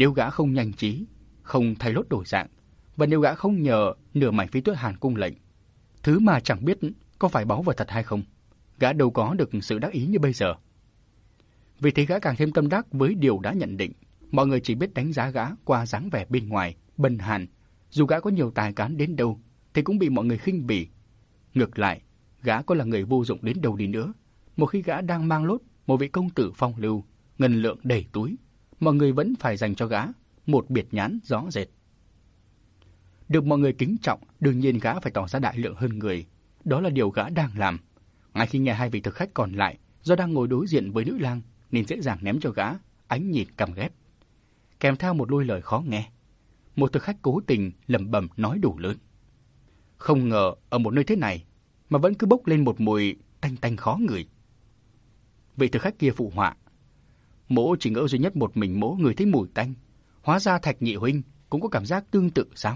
[SPEAKER 1] và nếu gã không nhờ nửa mảnh Phi Tuyết Hàn cung lệnh, thứ mà chẳng biết có phải báu vật thật hay không, gã đâu có được sự đắc ý như bây giờ. Vì thế gã càng thêm tâm đắc với điều đã nhận định. Mọi người chỉ biết đánh giá gã qua dáng vẻ bên ngoài bần hàn, dù gã có nhiều tài cán đến đâu thì cũng bị mọi người khinh bỉ. Ngược lại, gã có là người vô dụng đến đâu đi nữa, một khi gã đang mang lốt một vị công tử phong lưu, ngân lượng đầy túi, mọi người vẫn phải dành cho gã một biệt nhãn rõ rệt. Được mọi người kính trọng, đương nhiên gã phải tỏ ra đại lượng hơn người. Đó là điều gã đang làm. Ngay khi nghe 2 vị thực khách còn lại do đang ngồi đối diện với nữ lang nên dễ dàng ném cho gã ánh nhìn căm ghét, kèm theo một đôi lời khó nghe. Một thực khách cố tình lẩm bẩm nói đủ lớn. Không ngờ ở một nơi thế này mà vẫn cứ bốc lên một mùi tanh tanh khó ngửi. Vị thực khách kia phụ họa. Mỗ chỉ ngỡ duy nhất một mình mỗ người thấy mùi tanh, hóa ra Thạch nhị huynh cũng có cảm giác tương tự sao?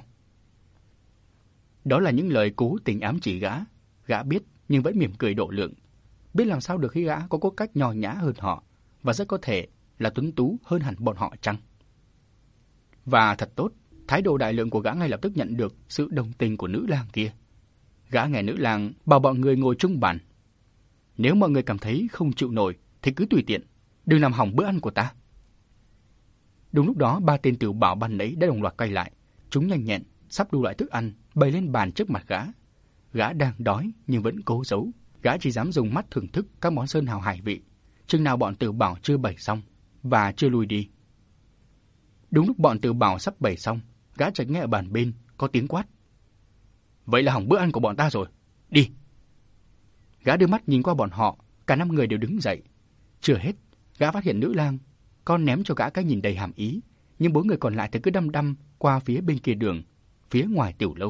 [SPEAKER 1] Đó là những lời cố tình ám chỉ gã. Gã biết nhưng vẫn mỉm cười độ lượng. Biết làm sao được khi gã có cốt cách nho nhã hơn họ, và rất có thể là tuấn tú hơn hẳn bọn họ chăng? Và thật tốt, thái độ đại lượng của gã ngay lập tức nhận được sự đồng tình của nữ lang kia. Gã nghe nữ lang bảo bọn người ngồi chung bàn. Nếu mọi người cảm thấy không chịu nổi thì cứ tùy tiện, đừng làm hỏng bữa ăn của ta. Đúng lúc đó 3 tên tiểu bảo ban nãy đã đồng loạt quay lại. Chúng nhanh nhẹn sắp đủ loại thức ăn bày lên bàn trước mặt gã. Gã đang đói nhưng vẫn cố giấu. Gã chỉ dám dùng mắt thưởng thức các món sơn hào hải vị, chừng nào bọn tiểu bảo chưa bày xong và chưa lui đi. Đúng lúc bọn tiểu bảo sắp bày xong, gã chợt nghe ở bàn bên có tiếng quát. vậy là hỏng bữa ăn của bọn ta rồi. Đi. Gã đưa mắt nhìn qua bọn họ, cả 5 người đều đứng dậy. Chưa hết, gã phát hiện nữ lang, con ném cho gã cái nhìn đầy hàm ý, nhưng 4 người còn lại thì cứ đăm đăm qua phía bên kia đường, phía ngoài tiểu lâu.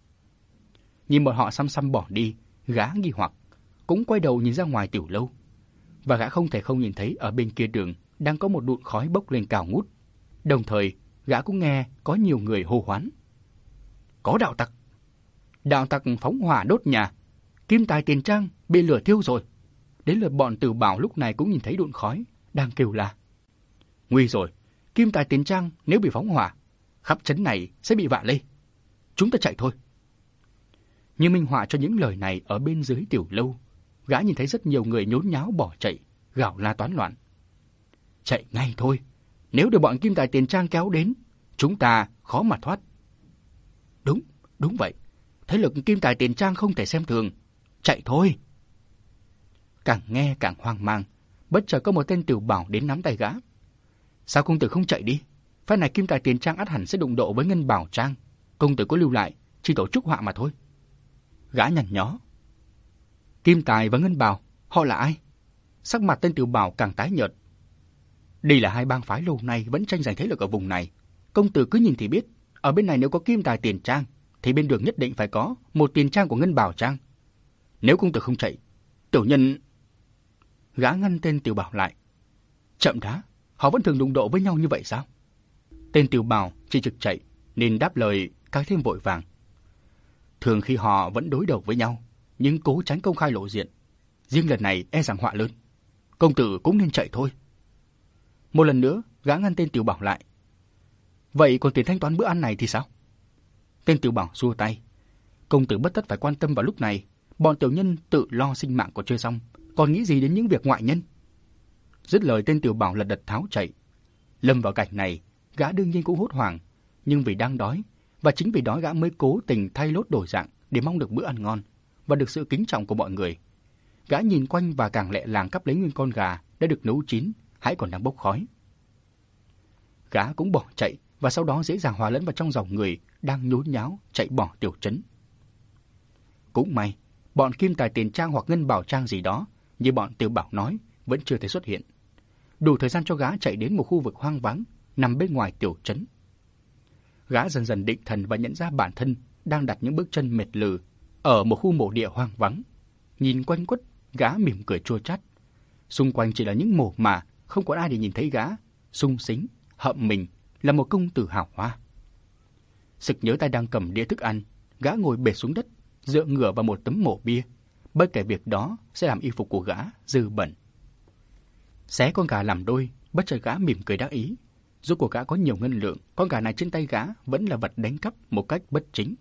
[SPEAKER 1] Nhìn bọn họ xăm xăm bỏ đi, gã nghi hoặc, cũng quay đầu nhìn ra ngoài tiểu lâu. Và gã không thể không nhìn thấy ở bên kia đường đang có một đụn khói bốc lên cao ngút. Đồng thời, gã cũng nghe có nhiều người hô hoán. Có đạo tặc! Đạo tặc phóng hỏa đốt nhà! Kim tài tiền trang bị lửa thiêu rồi! Đến lượt bọn Tử Bảo lúc này cũng nhìn thấy đụn khói, đang kêu la. Nguy rồi! Kim tài tiền trang nếu bị phóng hỏa, khắp trấn này sẽ bị vạ lây. Chúng ta chạy thôi! Như minh họa cho những lời này ở bên dưới tiểu lâu, gã nhìn thấy rất nhiều người nhốn nháo bỏ chạy, gào la toán loạn. Chạy ngay thôi! Nếu được bọn Kim tài tiền trang kéo đến, chúng ta khó mà thoát. Đúng vậy. Thế lực Kim tài tiền trang không thể xem thường. Chạy thôi! Càng nghe càng hoang mang, bất chợt có một tên Tiểu Bảo đến nắm tay gã. Sao công tử không chạy đi? Phe này Kim tài tiền trang ắt hẳn sẽ đụng độ với Ngân Bảo trang. Công tử có lưu lại, chỉ tổ chức họa mà thôi. Gã nhằn nhó. Kim tài và Ngân Bảo, họ là ai? Sắc mặt tên Tiểu Bảo càng tái nhợt. Đây là 2 bang phái lâu nay vẫn tranh giành thế lực ở vùng này. Công tử cứ nhìn thì biết, ở bên này nếu có Kim tài tiền trang, thì bên đường nhất định phải có một tiền trang của Ngân Bảo trang. Nếu công tử không chạy, tiểu nhân... Gã ngăn tên Tiểu Bảo lại. Chậm đã, họ vẫn thường đụng độ với nhau như vậy sao? Tên Tiểu Bảo chỉ trực chạy, nên đáp lời càng thêm vội vàng. Thường khi họ vẫn đối đầu với nhau, nhưng cố tránh công khai lộ diện. Riêng lần này e rằng họa lớn. Công tử cũng nên chạy thôi. Một lần nữa, gã ngăn tên Tiểu Bảo lại. Vậy còn tiền thanh toán bữa ăn này thì sao? Tên Tiểu Bảo xua tay. Công tử bất tất phải quan tâm vào lúc này. Bọn tiểu nhân tự lo sinh mạng còn chưa xong, còn nghĩ gì đến những việc ngoại nhân? Dứt lời, tên Tiểu Bảo lật đật tháo chạy. Lâm vào cảnh này, gã đương nhiên cũng hốt hoảng, nhưng vì đang đói, và chính vì đói gã mới cố tình thay lốt đổi dạng để mong được bữa ăn ngon và được sự kính trọng của mọi người. Gã nhìn quanh và càng lẹ làng cắp lấy nguyên con gà đã được nấu chín, hãy còn đang bốc khói. Gã cũng bỏ chạy và sau đó dễ dàng hòa lẫn vào trong dòng người đang nhốn nháo chạy bỏ tiểu trấn. Cũng may, bọn Kim tài tiền trang hoặc Ngân Bảo trang gì đó, như bọn Tiểu Bảo nói, vẫn chưa thể xuất hiện. Đủ thời gian cho gã chạy đến một khu vực hoang vắng nằm bên ngoài tiểu trấn. Gã dần dần định thần và nhận ra bản thân đang đặt những bước chân mệt lử ở một khu mộ địa hoang vắng. Nhìn quanh quất, gã mỉm cười chua chát. Xung quanh chỉ là những mồ mả, không có ai để nhìn thấy gã sung sính hậm mình là một công tử hào hoa. Sực nhớ tay đang cầm đĩa thức ăn, gã ngồi bệt xuống đất, dựa ngửa vào một tấm mộ bia. Bất kể việc đó sẽ làm y phục của gã dơ bẩn. Xé con gà làm đôi, bất chợt gã mỉm cười đắc ý. Dù của gã có nhiều ngân lượng, con gà này trên tay gã vẫn là vật đánh cắp một cách bất chính.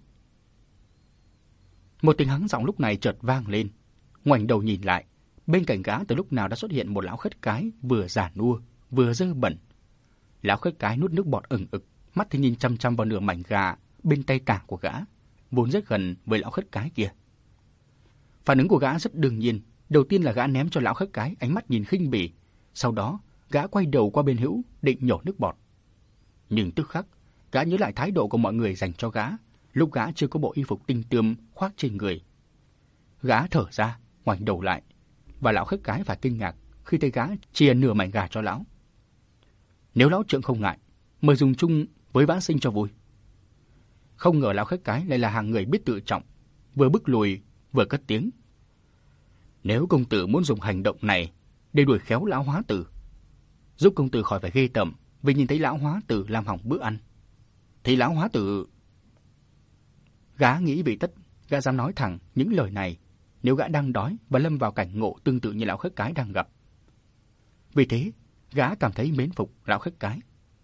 [SPEAKER 1] Một tiếng hắng giọng lúc này chợt vang lên. Ngoảnh đầu nhìn lại, bên cạnh gã từ lúc nào đã xuất hiện một lão khất cái vừa già nua vừa dơ bẩn. Lão khất cái nuốt nước bọt ừng ực, mắt thì nhìn chăm chăm vào nửa mảnh gà bên tay tả của gã, vốn rất gần với lão khất cái kia. Phản ứng của gã rất đương nhiên. Đầu tiên là gã ném cho lão khất cái ánh mắt nhìn khinh bỉ. Sau đó, gã quay đầu qua bên hữu, định nhổ nước bọt. Nhưng tức khắc, gã nhớ lại thái độ của mọi người dành cho gã, lúc gã chưa có bộ y phục tinh tươm khoác trên người. Gã thở ra, ngoảnh đầu lại, và lão khất cái phải kinh ngạc khi thấy gã chia nửa mảnh gà cho lão. Nếu lão trượng không ngại, mời dùng chung với vãn sinh cho vui. Không ngờ lão khất cái lại là hàng người biết tự trọng, vừa bước lùi vừa cất tiếng. Nếu công tử muốn dùng hành động này để đuổi khéo lão hóa tử, giúp công tử khỏi phải ghê tởm vì nhìn thấy lão hóa tử làm hỏng bữa ăn, thì lão hóa tử... Gã nghĩ bị tất, gã dám nói thẳng những lời này nếu gã đang đói và lâm vào cảnh ngộ tương tự như lão khất cái đang gặp. Vì thế, gã cảm thấy mến phục lão khất cái.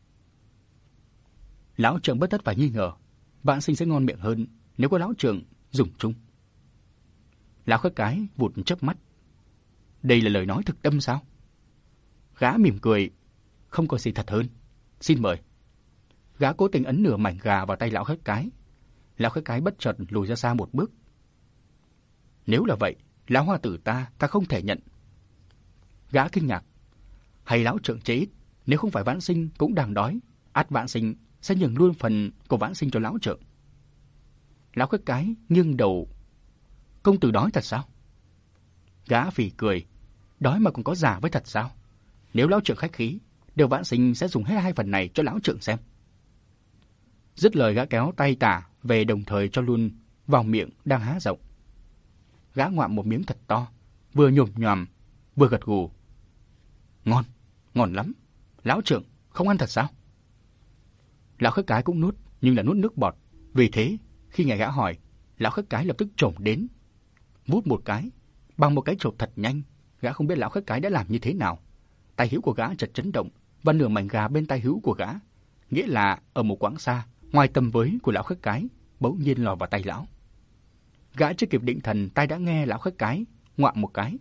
[SPEAKER 1] Lão trưởng bất tất phải nghi ngờ, vãn sinh sẽ ngon miệng hơn nếu có lão trưởng dùng chung. Lão khất cái vụt chớp mắt. Đây là lời nói thực tâm sao? Gã mỉm cười, không có gì thật hơn. Xin mời. Gã cố tình ấn nửa mảnh gà vào tay lão khất cái. Lão khất cái bất chợt lùi ra xa một bước. Nếu là vậy, lão hoa tử ta không thể nhận. Gã kinh ngạc. Hay lão trưởng chế ít, nếu không phải vãn sinh cũng đang đói, ắt vãn sinh sẽ nhường luôn phần của vãn sinh cho lão trưởng. Lão khất cái nghiêng đầu. Công tử đói thật sao? Gã phì cười. Đói mà còn có giả với thật sao? Nếu lão trưởng khách khí, Điều Vãn Sinh sẽ dùng hết 2 phần này cho lão trưởng xem. Dứt lời gã kéo tay tả về, đồng thời cho luôn vào miệng đang há rộng. Gã ngoạm một miếng thật to, vừa nhồm nhòm vừa gật gù. Ngon, ngon lắm. Lão trưởng không ăn thật sao? Lão khất cái cũng nuốt, nhưng là nuốt nước bọt. Vì thế, khi nghe gã hỏi, lão khất cái lập tức chồm đến, vút một cái, bằng một cái chộp thật nhanh. Gã không biết lão khất cái đã làm như thế nào. Tay hữu của gã chợt chấn động, và nửa mảnh gà bên tay hữu của gã, nghĩa là ở một quãng xa, ngoài tầm với của lão khất cái, bỗng nhiên lọt vào tay lão. Gã chưa kịp định thần, tay đã nghe lão khất cái ngoạm một cái.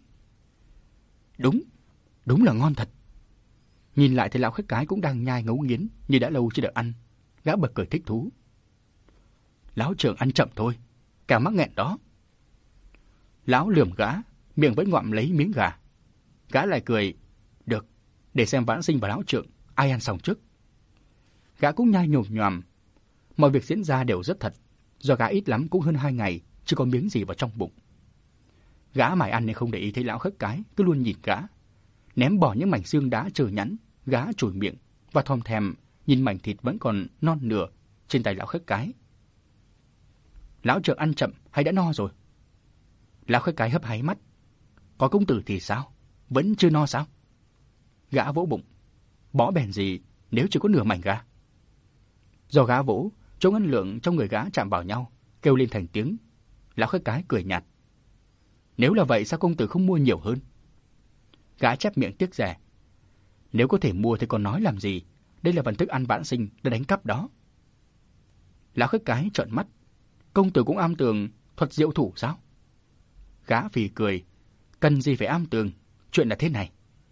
[SPEAKER 1] Đúng là ngon thật. Nhìn lại thì lão khất cái cũng đang nhai ngấu nghiến như đã lâu chưa được ăn. Gã bật cười thích thú. Lão trưởng ăn chậm thôi, kẻo mắc nghẹn đó. Lão lườm gã, miệng vẫn ngoạm lấy miếng gà. Gã lại cười. Được, để xem Vãn Sinh và lão trưởng ai ăn xong trước. Gã cũng nhai nhồm nhòm. Mọi việc diễn ra đều rất thật. Do gã ít lắm cũng hơn 2 ngày, chưa có miếng gì vào trong bụng. Gã mải ăn nên không để ý thấy lão khất cái cứ luôn nhìn gã. Ném bỏ những mảnh xương đá trơ nhẵn, gã chùi miệng và thòm thèm nhìn mảnh thịt vẫn còn non nửa trên tay lão khất cái. Lão trưởng ăn chậm hay đã no rồi? Lão khất cái hấp háy mắt. Có công tử thì sao? Vẫn chưa no sao? Gã vỗ bụng. Bỏ bèn gì nếu chỉ có nửa mảnh gà. Do gã vỗ, chỗ ngân lượng trong người gã chạm vào nhau, kêu lên thành tiếng. Lão khất cái cười nhạt. Nếu là vậy sao công tử không mua nhiều hơn? Gã chép miệng tiếc rẻ. Nếu có thể mua thì còn nói làm gì? Đây là phần thức ăn Vãn Sinh đã đánh cắp đó. Lão khất cái trợn mắt. Công tử cũng am tường thuật diệu thủ sao? Gã phì cười. Cần gì phải am tường? Chuyện là thế này.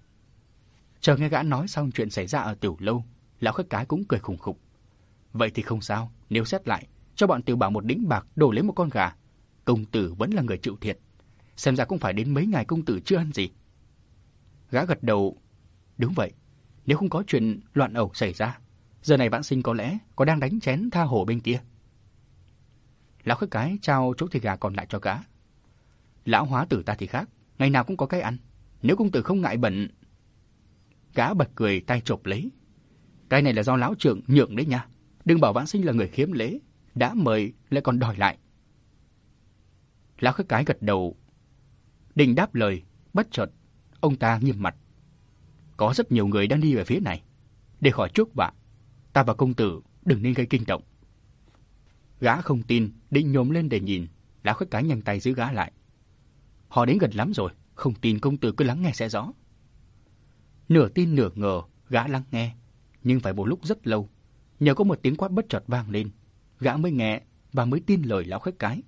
[SPEAKER 1] Chờ nghe gã nói xong chuyện xảy ra ở tiểu lâu, lão khất cái cũng cười khùng khục. Vậy thì không sao, nếu xét lại, cho bọn tiểu bảo một đĩnh bạc đổi lấy một con gà, công tử vẫn là người chịu thiệt. Xem ra cũng phải đến mấy ngày công tử chưa ăn gì. Gã gật đầu. Đúng vậy, nếu không có chuyện loạn ẩu xảy ra, giờ này Vãn Sinh có lẽ có đang đánh chén tha hồ bên kia. Lão khất cái trao chỗ thịt gà còn lại cho gã. Lão hóa tử ta thì khác, ngày nào cũng có cái ăn. Nếu công tử không ngại bận. Gã bật cười, tay chộp lấy. Cái này là do lão trưởng nhượng đấy nha. Đừng bảo Vãn Sinh là người khiếm lễ, đã mời lại còn đòi lại. Lão khất cái gật đầu. Định đáp lời, bất chợt ông ta nghiêm mặt. Có rất nhiều người đang đi về phía này. Để khỏi chuốc vạ, ta và công tử đừng nên gây kinh động. Gã không tin, định nhổm lên để nhìn. Lão khất cái nhanh tay giữ gã lại. Họ đến gần lắm rồi, không tin công tử cứ lắng nghe sẽ rõ. Nửa tin nửa ngờ, gã lắng nghe, nhưng phải một lúc rất lâu. Nhờ có một tiếng quát bất chợt vang lên, gã mới nghe và mới tin lời lão khất cái.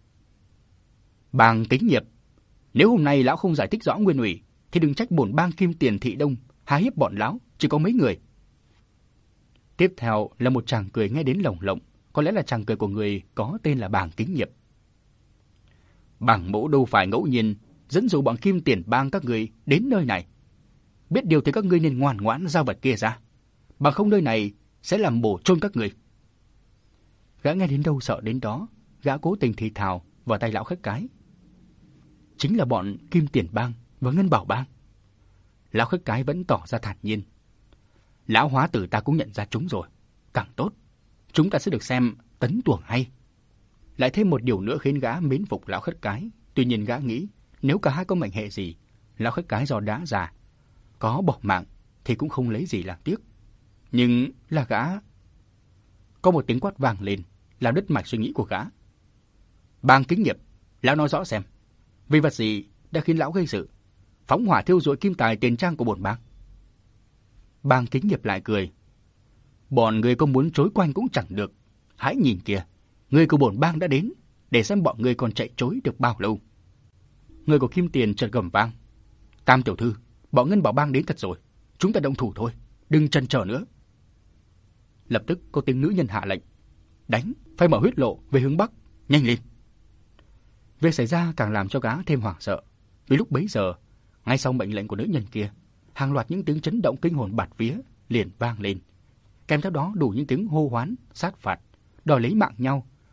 [SPEAKER 1] Bàng Kính Nghiệp, nếu hôm nay lão không giải thích rõ nguyên ủy, thì đừng trách bổn bang Kim Tiền Thị Đông há hiếp bọn lão chỉ có mấy người. Tiếp theo là một tràng cười nghe đến lồng lộng, có lẽ là tràng cười của người có tên là Bàng Kính Nghiệp. Bàng mỗ đâu phải ngẫu nhiên dẫn dụ bọn Kim Tiền bang các người đến nơi này. Biết điều thì các ngươi nên ngoan ngoãn giao vật kia ra, bằng không nơi này sẽ làm bổ chôn các người. Gã nghe đến đâu sợ đến đó, gã cố tình thì thào vào tay lão khất cái. Chính là bọn Kim Tiền bang và Ngân Bảo bang. Lão khất cái vẫn tỏ ra thản nhiên. Lão hóa tử ta cũng nhận ra chúng rồi, càng tốt. Chúng ta sẽ được xem tấn tuồng hay. Lại thêm một điều nữa khiến gã mến phục lão khất cái. Tuy nhiên gã nghĩ nếu cả hai có mệnh hệ gì, lão khất cái do đã già, có bỏ mạng thì cũng không lấy gì làm tiếc. Nhưng là gã. Có một tiếng quát vang lên, làm đứt mạch suy nghĩ của gã. Bàng Kính Nghiệp, lão nói rõ xem, vì vật gì đã khiến lão gây sự, phóng hỏa thiêu rụi kim tài tiền trang của bổn bang? Bàng Kính Nghiệp lại cười. Bọn người có muốn trối quanh cũng chẳng được. Hãy nhìn kìa, người của bổn bang đã đến, để xem bọn người còn chạy trối được bao lâu. Người của Kim Tiền chợt gầm vang. Tam tiểu thư, bọn Ngân Bảo bang đến thật rồi, chúng ta động thủ thôi, đừng chần chờ nữa. Lập tức có tiếng nữ nhân hạ lệnh. Đánh, phải mở huyết lộ về hướng bắc, nhanh lên. Việc xảy ra càng làm cho gã thêm hoảng sợ, vì lúc bấy giờ, ngay sau mệnh lệnh của nữ nhân kia, hàng loạt những tiếng chấn động kinh hồn bạt vía liền vang lên. Kèm theo đó đủ những tiếng hô hoán, sát phạt, đòi lấy mạng nhau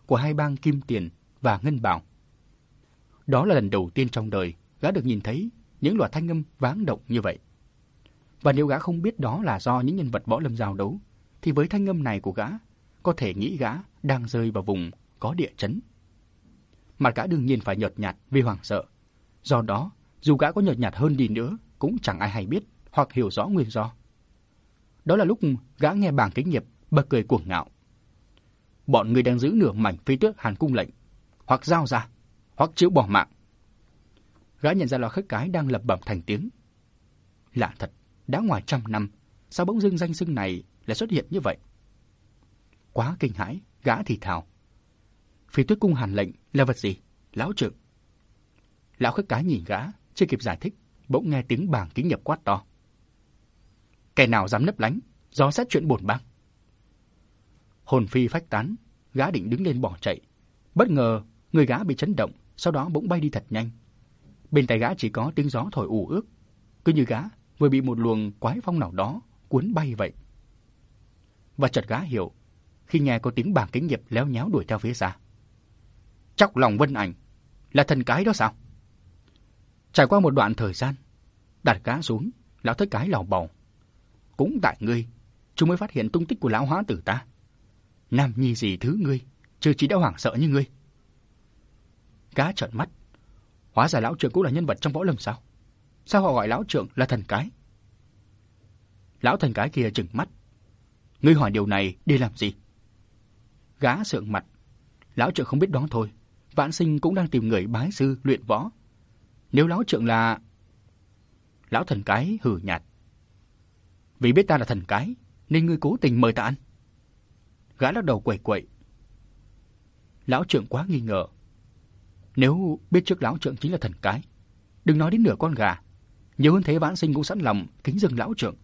[SPEAKER 1] của hai bang Kim Tiền và Ngân Bảo. Đó là lần đầu tiên trong đời gã được nhìn thấy những loạt thanh âm váng động như vậy. Và nếu gã không biết đó là do những nhân vật võ lâm giao đấu, thì với thanh âm này của gã, có thể nghĩ gã đang rơi vào vùng có địa chấn. Mặt gã đương nhiên phải nhợt nhạt vì hoảng sợ. Do đó, dù gã có nhợt nhạt hơn đi nữa, cũng chẳng ai hay biết hoặc hiểu rõ nguyên do. Đó là lúc gã nghe Bàng Kính Nghiệp bật cười cuồng ngạo. Bọn người đang giữ nửa mảnh Phi Tước Hàn Cung lệnh, hoặc giao ra, hoặc chịu bỏ mạng. Gã nhận ra Lão Khất Cái đang lẩm bẩm thành tiếng. Lạ thật, đã ngoài 100 năm, sao bỗng dưng danh xưng này lại xuất hiện như vậy? Quá kinh hãi, gã thì thào. Phi Tước Cung Hàn lệnh là vật gì, lão trưởng? Lão Khất Cái nhìn gã, chưa kịp giải thích, bỗng nghe tiếng Bàng Kính Nghiệp quát to. Kẻ nào dám nấp lánh, dò xét chuyện bổn bang? Hồn phi phách tán, gã định đứng lên bỏ chạy. Bất ngờ, người gã bị chấn động, sau đó bỗng bay đi thật nhanh. Bên tai gã chỉ có tiếng gió thổi ù ước, cứ như gã vừa bị một luồng quái phong nào đó cuốn bay vậy. Và chợt gã hiểu, khi nghe có tiếng Bàng Kính Nghiệp léo nhéo đuổi theo phía xa. Chọc lòng Vân Ảnh, là thần cái đó sao? Trải qua một đoạn thời gian, đặt gã xuống, Lão Thất Cái lào bầu. Cũng tại ngươi, chúng mới phát hiện tung tích của lão hóa tử ta. Nam nhi gì thứ ngươi, chứ chỉ đã hoảng sợ như ngươi. Gã trợn mắt, hóa ra lão trưởng cũng là nhân vật trong võ lâm sao? Sao họ gọi lão trưởng là thần cái? Lão thần cái kia trừng mắt. Ngươi hỏi điều này để làm gì? Gã sượng mặt. Lão trưởng không biết đó thôi. Vãn Sinh cũng đang tìm người bái sư luyện võ. Nếu lão trưởng là... Lão thần cái hừ nhạt. Vì biết ta là thần cái, nên ngươi cố tình mời ta ăn. Gã lắc đầu quẩy quậy. Lão trưởng quá nghi ngờ. Nếu biết trước lão trưởng chính là thần cái, đừng nói đến nửa con gà, nhiều hơn thế Vãn Sinh cũng sẵn lòng kính dâng lão trưởng.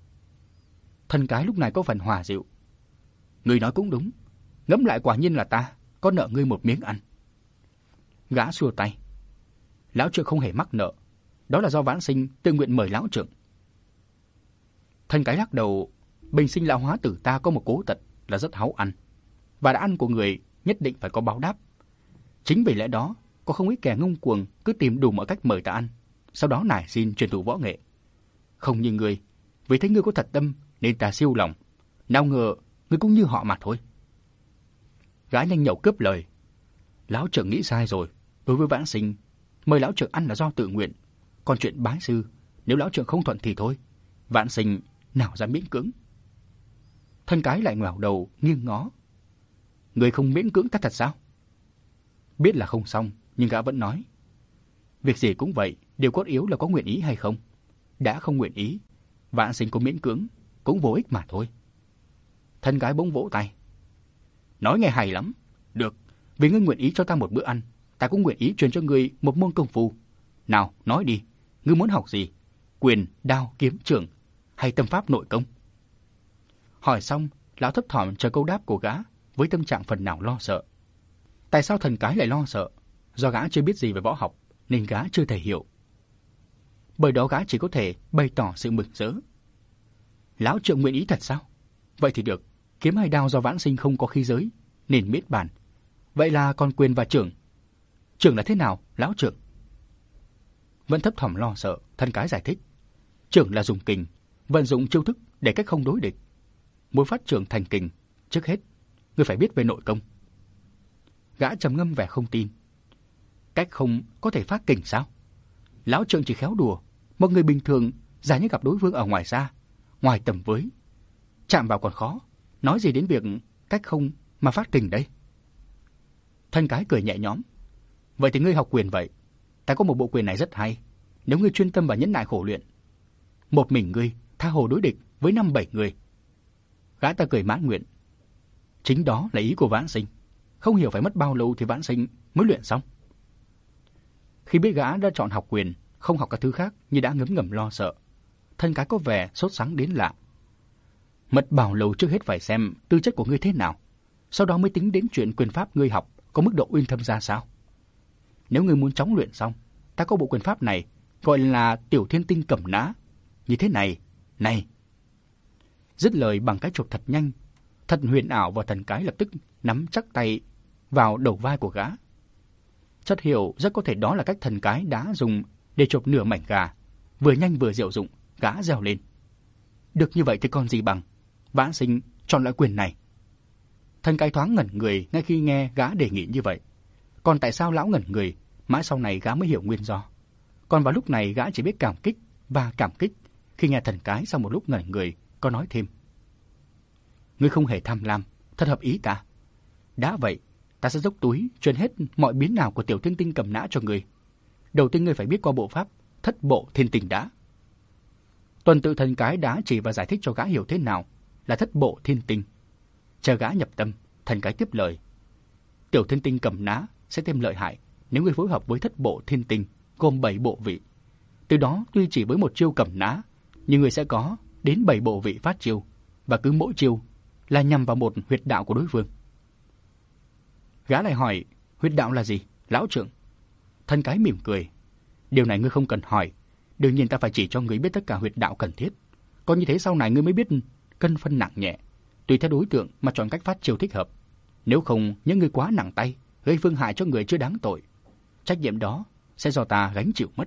[SPEAKER 1] Thần cái lúc này có phần hòa dịu. Ngươi nói cũng đúng, ngẫm lại quả nhiên là ta có nợ ngươi một miếng ăn. Gã xua tay. Lão trưởng không hề mắc nợ, đó là do Vãn Sinh tự nguyện mời lão trưởng. Thần cái lắc đầu. Bình sinh lão hóa tử ta có một cố tật là rất háu ăn, và đã ăn của người nhất định phải có báo đáp. Chính vì lẽ đó, có không ít kẻ ngông cuồng cứ tìm đủ mọi cách mời ta ăn, sau đó nài xin truyền thụ võ nghệ. Không như ngươi, vì thấy ngươi có thật tâm nên ta siêu lòng. Nào ngờ ngươi cũng như họ mà thôi. Gã nhanh nhậu cướp lời. Lão trưởng nghĩ sai rồi. Đối với Vãn Sinh, mời lão trưởng ăn là do tự nguyện. Còn chuyện bái sư, nếu lão trưởng không thuận thì thôi. Vãn Sinh nào dám miễn cưỡng. Thân cái lại ngoảnh đầu nghiêng ngó. Người không miễn cưỡng ta thật sao? Biết là không xong, nhưng gã vẫn nói. Việc gì cũng vậy, điều cốt yếu là có nguyện ý hay không. Đã không nguyện ý, Vãn Sinh có miễn cưỡng cũng vô ích mà thôi. Thân gái bỗng vỗ tay. Nói nghe hay lắm. Được, vì ngươi nguyện ý cho ta một bữa ăn, ta cũng nguyện ý truyền cho ngươi một môn công phu. Nào, nói đi, ngươi muốn học gì? Quyền, đao, kiếm, chưởng hay tâm pháp nội công? Hỏi xong, lão thấp thỏm chờ câu đáp của gã với tâm trạng phần nào lo sợ. Tại sao thần cái lại lo sợ? Do gã chưa biết gì về võ học nên gã chưa thể hiểu. Bởi đó gã chỉ có thể bày tỏ sự mừng rỡ. Lão trưởng nguyện ý thật sao? Vậy thì được, kiếm hay đao do Vãn Sinh không có khí giới nên miết bàn. Vậy là còn quyền và chưởng. Chưởng là thế nào, lão trưởng? Vẫn thấp thỏm lo sợ, thần cái giải thích. Chưởng là dùng kình, vận dụng chiêu thức để cách không đối địch. Muốn phát chưởng thành kình, trước hết ngươi phải biết về nội công. Gã trầm ngâm vẻ không tin. Cách không có thể phát kình sao? Lão trưởng chỉ khéo đùa, một người bình thường giả như gặp đối phương ở ngoài xa, ngoài tầm với, chạm vào còn khó, nói gì đến việc cách không mà phát kình đây? Thân cái cười nhẹ nhõm. Vậy thì ngươi học quyền vậy. Ta có một bộ quyền này rất hay, nếu ngươi chuyên tâm và nhẫn nại khổ luyện. Một mình ngươi tha hồ đối địch với 5-7 người. Gã ta cười mãn nguyện. Chính đó là ý của Vãn Sinh. Không hiểu phải mất bao lâu thì Vãn Sinh mới luyện xong. Khi biết gã đã chọn học quyền, không học các thứ khác như đã ngấm ngầm lo sợ, thân cái có vẻ sốt sắng đến lạ. Mất bao lâu trước hết phải xem tư chất của ngươi thế nào, sau đó mới tính đến chuyện quyền pháp ngươi học có mức độ uyên thâm ra sao. Nếu ngươi muốn chóng luyện xong, ta có bộ quyền pháp này, gọi là Tiểu Thiên Tinh Cẩm Nã. Như thế này, này. Dứt lời bằng cái chộp thật nhanh, thật huyền ảo, và thần cái lập tức nắm chắc tay vào đầu vai của gã. Chất hiểu rất có thể đó là cách thần cái đã dùng để chộp nửa mảnh gà, vừa nhanh vừa diệu dụng. Gã reo lên. Được như vậy thì còn gì bằng. Vãn Sinh chọn loại quyền này. Thần cái thoáng ngẩn người ngay khi nghe gã đề nghị như vậy. Còn tại sao lão ngẩn người, mãi sau này gã mới hiểu nguyên do. Còn vào lúc này gã chỉ biết cảm kích và cảm kích khi nghe thần cái sau một lúc ngẩn người có nói thêm. Ngươi không hề tham lam, thật hợp ý ta. Đã vậy, ta sẽ dốc túi truyền hết mọi biến nào của tiểu thiên tinh cầm nã cho ngươi. Đầu tiên ngươi phải biết qua bộ pháp thất bộ thiên tinh đã. Tuần tự thần cái đã chỉ và giải thích cho gã hiểu thế nào là thất bộ thiên tinh. Chờ gã nhập tâm, thần cái tiếp lời. Tiểu thiên tinh cầm nã sẽ thêm lợi hại nếu ngươi phối hợp với thất bộ thiên tinh gồm 7 bộ vị. Từ đó tuy chỉ với một chiêu cầm nã, nhưng ngươi sẽ có đến 7 bộ vị phát chiêu, và cứ mỗi chiêu là nhằm vào một huyệt đạo của đối phương. Gã lại hỏi, huyệt đạo là gì, lão trưởng? Thần cái mỉm cười. Điều này ngươi không cần hỏi. Đương nhiên ta phải chỉ cho ngươi biết tất cả huyệt đạo cần thiết. Có như thế sau này ngươi mới biết cân phân nặng nhẹ, tùy theo đối tượng mà chọn cách phát chiêu thích hợp. Nếu không, những ngươi quá nặng tay, gây phương hại cho người chưa đáng tội. Trách nhiệm đó sẽ do ta gánh chịu mất.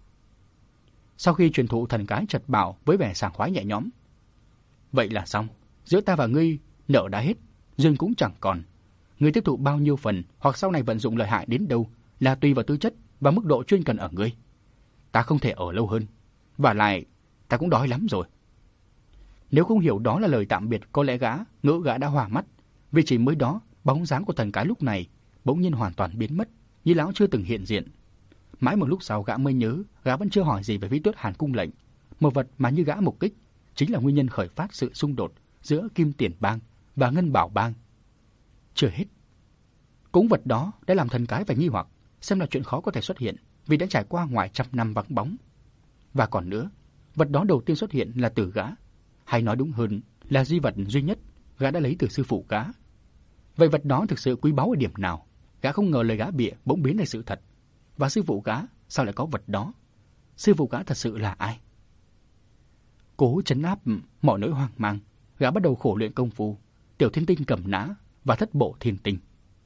[SPEAKER 1] Sau khi truyền thụ, thần cái chợt bảo với vẻ sảng khoái nhẹ nhõm. Vậy là xong. Giữa ta và ngươi nợ đã hết, duyên cũng chẳng còn. Ngươi tiếp thụ bao nhiêu phần hoặc sau này vận dụng lợi hại đến đâu là tùy vào tư chất và mức độ chuyên cần ở ngươi. Ta không thể ở lâu hơn. Và lại, ta cũng đói lắm rồi. Nếu không hiểu đó là lời tạm biệt, có lẽ gã đã hòa mắt. Vì chỉ mới đó, bóng dáng của thần cái lúc này bỗng nhiên hoàn toàn biến mất, như lão chưa từng hiện diện. Mãi một lúc sau gã mới nhớ, gã vẫn chưa hỏi gì về Vĩ Tuyết Hàn Cung lệnh. Một vật mà như gã mục kích chính là nguyên nhân khởi phát sự xung đột giữa Kim Tiền Bang và Ngân Bảo Bang. Chưa hết, cũng vật đó đã làm thần cái phải nghi hoặc, xem là chuyện khó có thể xuất hiện vì đã trải qua ngoài trăm năm vắng bóng. Và còn nữa, vật đó đầu tiên xuất hiện là từ gã, hay nói đúng hơn là di vật duy nhất gã đã lấy từ sư phụ gã. Vậy vật đó thực sự quý báu ở điểm nào? Gã không ngờ lời gã bịa bỗng biến thành sự thật. Và sư phụ gã sao lại có vật đó? Sư phụ gã thật sự là ai? Cố trấn áp mọi nỗi hoang mang, gã bắt đầu khổ luyện công phu tiểu thiên tinh cầm nã và thất bộ thiên tinh.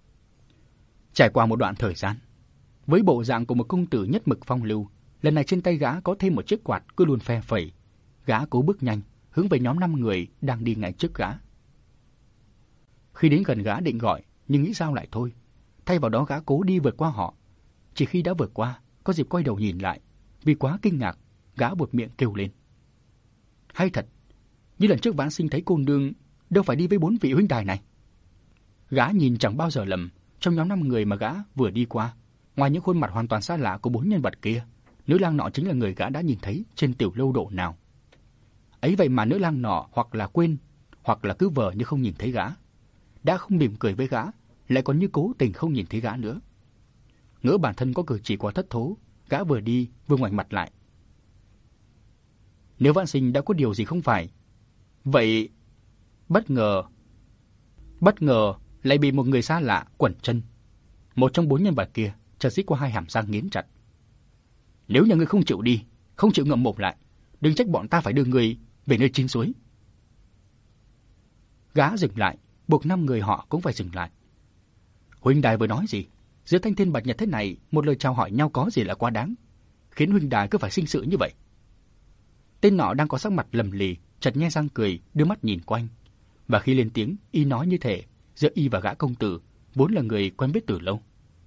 [SPEAKER 1] Trải qua một đoạn thời gian, với bộ dạng của một công tử nhất mực phong lưu, lần này trên tay gã có thêm một chiếc quạt cứ luôn phe phẩy. Gã cố bước nhanh hướng về nhóm 5 người đang đi ngay trước gã. Khi đến gần gã định gọi, nhưng nghĩ sao lại thôi. Thay vào đó gã cố đi vượt qua họ. Chỉ khi đã vượt qua, có dịp quay đầu nhìn lại, vì quá kinh ngạc, gã buột miệng kêu lên. Hay thật, như lần trước Vãn Sinh thấy cô nương đâu phải đi với 4 vị huynh đài này. Gã nhìn chẳng bao giờ lầm, trong nhóm 5 người mà gã vừa đi qua, ngoài những khuôn mặt hoàn toàn xa lạ của 4 nhân vật kia, nữ lang nọ chính là người gã đã nhìn thấy trên tiểu lâu độ nào. Ấy vậy mà nữ lang nọ hoặc là quên, hoặc là cứ vờ như không nhìn thấy gã. Đã không mỉm cười với gã, lại còn như cố tình không nhìn thấy gã nữa. Ngỡ bản thân có cử chỉ quá thất thố, gã vừa đi vừa ngoảnh mặt lại. Nếu Vãn Sinh đã có điều gì không phải, vậy bất ngờ lại bị một người xa lạ quẩn chân. Một trong 4 nhân vật kia chợt rít qua 2 hàm răng nghiến chặt. Nếu nhà ngươi không chịu đi, không chịu ngậm mồm lại, đừng trách bọn ta phải đưa ngươi về nơi chín suối. Gã dừng lại, buộc 5 người họ cũng phải dừng lại. Huynh đài vừa nói gì? Giữa thanh thiên bạch nhật thế này, một lời chào hỏi nhau có gì là quá đáng, khiến huynh đài cứ phải sinh sự như vậy? Tên nọ đang có sắc mặt lầm lì, chợt nhe răng cười, đưa mắt nhìn quanh, và khi lên tiếng, y nói như thể giữa y và gã công tử vốn là người quen biết từ lâu.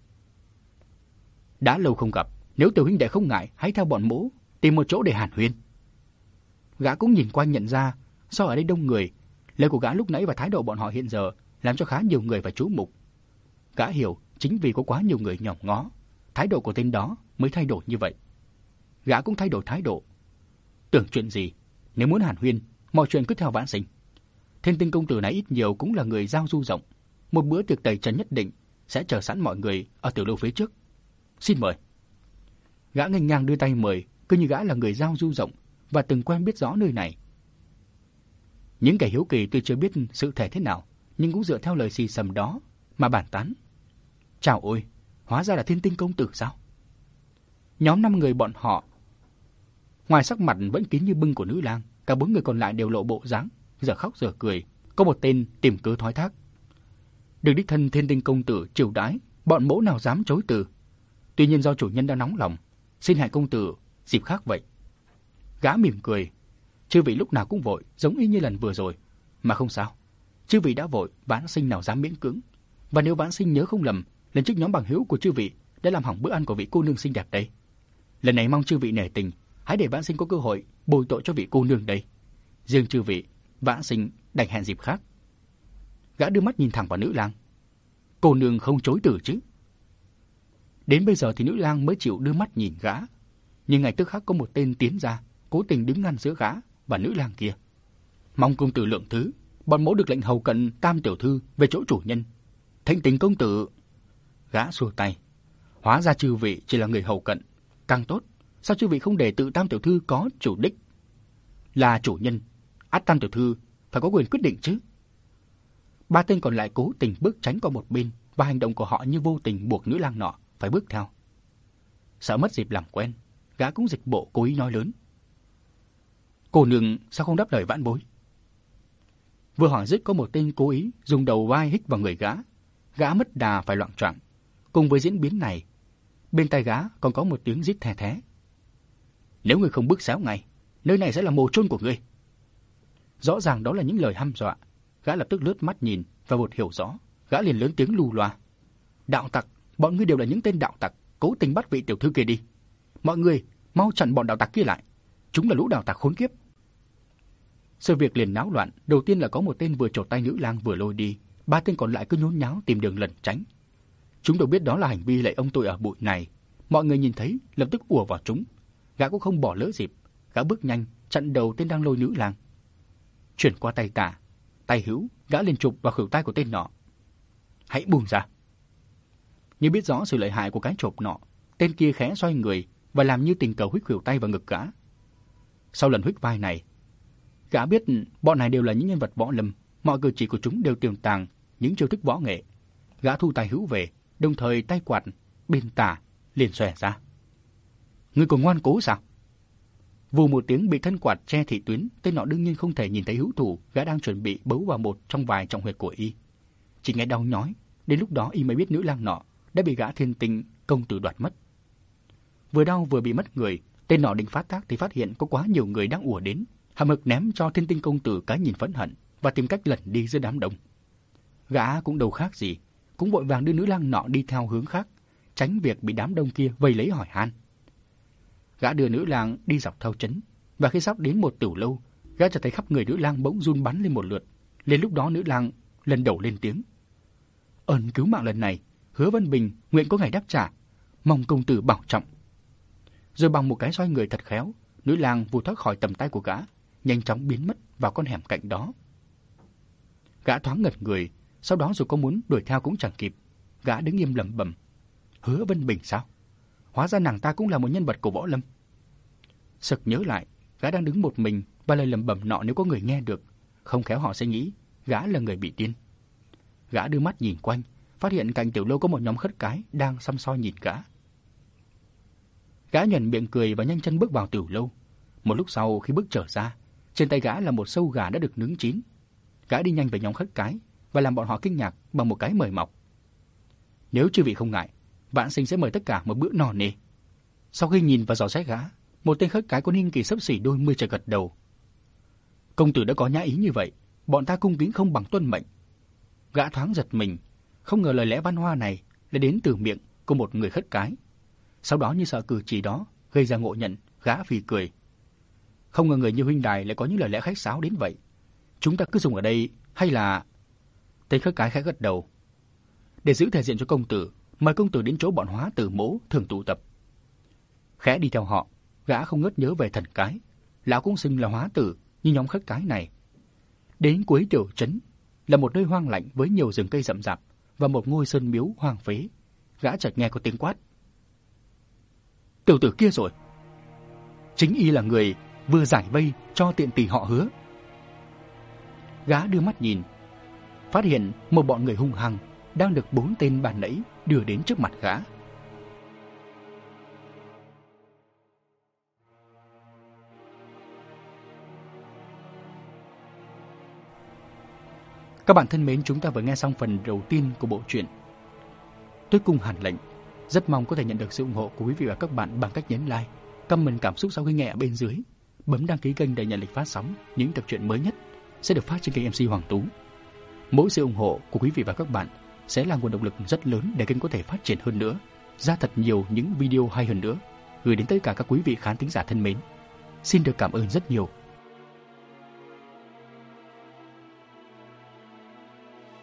[SPEAKER 1] Đã lâu không gặp, nếu tiểu huynh đệ không ngại, hãy theo bọn mỗ tìm một chỗ để hàn huyên. Gã cũng nhìn quanh nhận ra, do ở đây đông người, lời của gã lúc nãy và thái độ bọn họ hiện giờ làm cho khá nhiều người phải chú mục. Gã hiểu chính vì có quá nhiều người nhòm ngó, thái độ của tên đó mới thay đổi như vậy. Gã cũng thay đổi thái độ. Tưởng chuyện gì, nếu muốn hàn huyên, mọi chuyện cứ theo Vãn Sinh. Thiên Tinh công tử này ít nhiều cũng là người giao du rộng, một bữa tiệc tẩy trần nhất định sẽ chờ sẵn mọi người ở tiểu lâu phía trước. Xin mời. Gã nghênh ngang đưa tay mời, cứ như gã là người giao du rộng và từng quen biết rõ nơi này. Những kẻ hiếu kỳ tuy chưa biết sự thể thế nào, nhưng cũng dựa theo lời xì xầm đó mà bàn tán. Chào ôi, hóa ra là Thiên Tinh công tử sao? Nhóm 5 người bọn họ, ngoài sắc mặt vẫn kín như bưng của nữ lang, cả 4 người còn lại đều lộ bộ dáng giờ khóc giờ cười. Có một tên tìm cớ thoái thác. được đích thân Thiên Tinh công tử chiêu đãi, bọn mỗ nào dám chối từ. Tuy nhiên do chủ nhân đã nóng lòng, xin hại công tử dịp khác vậy. Gã mỉm cười, chư vị lúc nào cũng vội, giống y như lần vừa rồi, mà không sao. Chư vị đã vội, vãn sinh nào dám miễn cưỡng. Và nếu vãn sinh nhớ không lầm, lần trước nhóm bằng hữu của chư vị đã làm hỏng bữa ăn của vị cô nương xinh đẹp đây. Lần này mong chư vị nể tình, hãy để vãn sinh có cơ hội bồi tội cho vị cô nương đây. Riêng chư vị, vãn sinh đành hẹn dịp khác. Gã đưa mắt nhìn thẳng vào nữ lang. Cô nương không chối từ chứ? Đến bây giờ thì nữ lang mới chịu đưa mắt nhìn gã, nhưng ngay tức khắc có một tên tiến ra, cố tình đứng ngăn giữa gã và nữ lang kia. Mong công tử lượng thứ, bọn mỗ được lệnh hầu cận Tam tiểu thư về chỗ chủ nhân. Thịnh tình công tử. Gã xua tay. Hóa ra chư vị chỉ là người hầu cận, càng tốt. Sao chư vị không để tự Tam tiểu thư có chủ đích? Là chủ nhân, ắt Tam tiểu thư phải có quyền quyết định chứ. Ba tên còn lại cố tình bước tránh qua một bên, và hành động của họ như vô tình buộc nữ lang nọ phải bước theo. Sợ mất dịp làm quen, gã cũng dịch bộ cố ý nói lớn. Cô nương sao không đáp lời vãn bối? Vừa hỏi dứt có một tên cố ý dùng đầu vai hích vào người gã. Gã mất đà phải loạng choạng. Cùng với diễn biến này, bên tai gã còn có một tiếng rít the thé. Nếu ngươi không bước xéo ngay, nơi này sẽ là mồ chôn của ngươi. Rõ ràng đó là những lời hăm dọa. Gã lập tức lướt mắt nhìn và vụt hiểu rõ. Gã liền lớn tiếng lù loa. Đạo tặc, bọn ngươi đều là những tên đạo tặc, cố tình bắt vị tiểu thư kia đi. Mọi người mau chặn bọn đạo tặc kia lại. Chúng là lũ đạo tặc khốn kiếp. Sự việc liền náo loạn. Đầu tiên là có một tên vừa chộp tay nữ lang vừa lôi đi. Ba tên còn lại cứ nhốn nháo tìm đường lẩn tránh. Chúng đều biết đó là hành vi lạy ông tôi ở bụi này. Mọi người nhìn thấy lập tức ùa vào chúng. Gã cũng không bỏ lỡ dịp. Gã bước nhanh chặn đầu tên đang lôi nữ lang. Chuyển qua tay tả, tay hữu, gã liền chụp vào khuỷu tay của tên nọ. Hãy buông ra. Như biết rõ sự lợi hại của cái chộp nọ, tên kia khẽ xoay người và làm như tình cờ huých khuỷu tay vào ngực gã. Sau lần huých vai này, gã biết bọn này đều là những nhân vật võ lâm, mọi cử chỉ của chúng đều tiềm tàng những chiêu thức võ nghệ. Gã thu tay hữu về, đồng thời tay quạt bên tả liền xòe ra. Ngươi còn ngoan cố sao? Vù một tiếng bị thân quạt che thị tuyến, tên nọ đương nhiên không thể nhìn thấy hữu thủ gã đang chuẩn bị bấu vào một trong vài trọng huyệt của y. Chỉ nghe đau nhói, đến lúc đó y mới biết nữ lang nọ đã bị gã Thiên Tinh công tử đoạt mất. Vừa đau vừa bị mất người, tên nọ định phát tác thì phát hiện có quá nhiều người đang ùa đến, hậm hực ném cho Thiên Tinh công tử cái nhìn phẫn hận và tìm cách lẩn đi giữa đám đông. Gã cũng đâu khác gì, cũng vội vàng đưa nữ lang nọ đi theo hướng khác, tránh việc bị đám đông kia vây lấy hỏi han. Gã đưa nữ lang đi dọc theo trấn, và khi sắp đến một tiểu lâu, gã chợt thấy khắp người nữ lang bỗng run bắn lên một lượt. Lên lúc đó nữ lang lần đầu lên tiếng: Ơn cứu mạng lần này, Hứa Vân Bình nguyện có ngày đáp trả, mong công tử bảo trọng. Rồi bằng một cái xoay người thật khéo, nữ lang vụt thoát khỏi tầm tay của gã, nhanh chóng biến mất vào con hẻm cạnh đó. Gã thoáng ngật người, sau đó dù có muốn đuổi theo cũng chẳng kịp. Gã đứng im lẩm bẩm: Hứa Vân Bình sao? Hóa ra nàng ta cũng là một nhân vật của võ lâm. Sực nhớ lại, gã đang đứng một mình và lời lẩm bẩm nọ nếu có người nghe được, không khéo họ sẽ nghĩ gã là người bị điên. Gã đưa mắt nhìn quanh, phát hiện cạnh tiểu lâu có một nhóm khất cái đang săm soi nhìn gã. Gã nhoẻn miệng cười và nhanh chân bước vào tiểu lâu. Một lúc sau khi bước trở ra, trên tay gã là một sâu gà đã được nướng chín. Gã đi nhanh về nhóm khất cái và làm bọn họ kinh ngạc bằng một cái mời mọc. Nếu chư vị không ngại, vãn sinh sẽ mời tất cả một bữa no nê. Sau khi nhìn và dò xét gã, một tên khất cái có niên kỷ xấp xỉ đôi mươi chợt gật đầu. Công tử đã có nhã ý như vậy, bọn ta cung kính không bằng tuân mệnh. Gã thoáng giật mình, không ngờ lời lẽ văn hoa này lại đến từ miệng của một người khất cái. Sau đó như sợ cử chỉ đó gây ra ngộ nhận, gã phì cười. Không ngờ người như huynh đài lại có những lời lẽ khách sáo đến vậy. Chúng ta cứ dùng ở đây hay là... Tên khất cái khẽ gật đầu. Để giữ thể diện cho công tử, mời công tử đến chỗ bọn hóa tử mỗ thường tụ tập. Khẽ đi theo họ, gã không ngớt nhớ về thần cái. Lão cũng xưng là hóa tử như nhóm khất cái này. Đến cuối tiểu trấn là một nơi hoang lạnh với nhiều rừng cây rậm rạp và một ngôi sơn miếu hoang phế. Gã chợt nghe có tiếng quát: Tiểu tử kia rồi! Chính y là người vừa giải vây cho tiện tỷ họ Hứa. Gã đưa mắt nhìn, phát hiện một bọn người hung hăng đang được 4 tên ban nãy đưa đến trước mặt gã. Các bạn thân mến, chúng ta vừa nghe xong phần đầu tiên của bộ truyện Tuyết Cung Hàn Lệnh. Rất mong có thể nhận được sự ủng hộ của quý vị và các bạn bằng cách nhấn like, comment cảm xúc sau khi nghe ở bên dưới, bấm đăng ký kênh để nhận lịch phát sóng những tập truyện mới nhất sẽ được phát trên kênh MC Hoàng Tú. Mỗi sự ủng hộ của quý vị và các bạn sẽ là nguồn động lực rất lớn để kênh có thể phát triển hơn nữa, ra thật nhiều những video hay hơn nữa, gửi đến tất cả các quý vị khán thính giả thân mến. Xin được cảm ơn rất nhiều.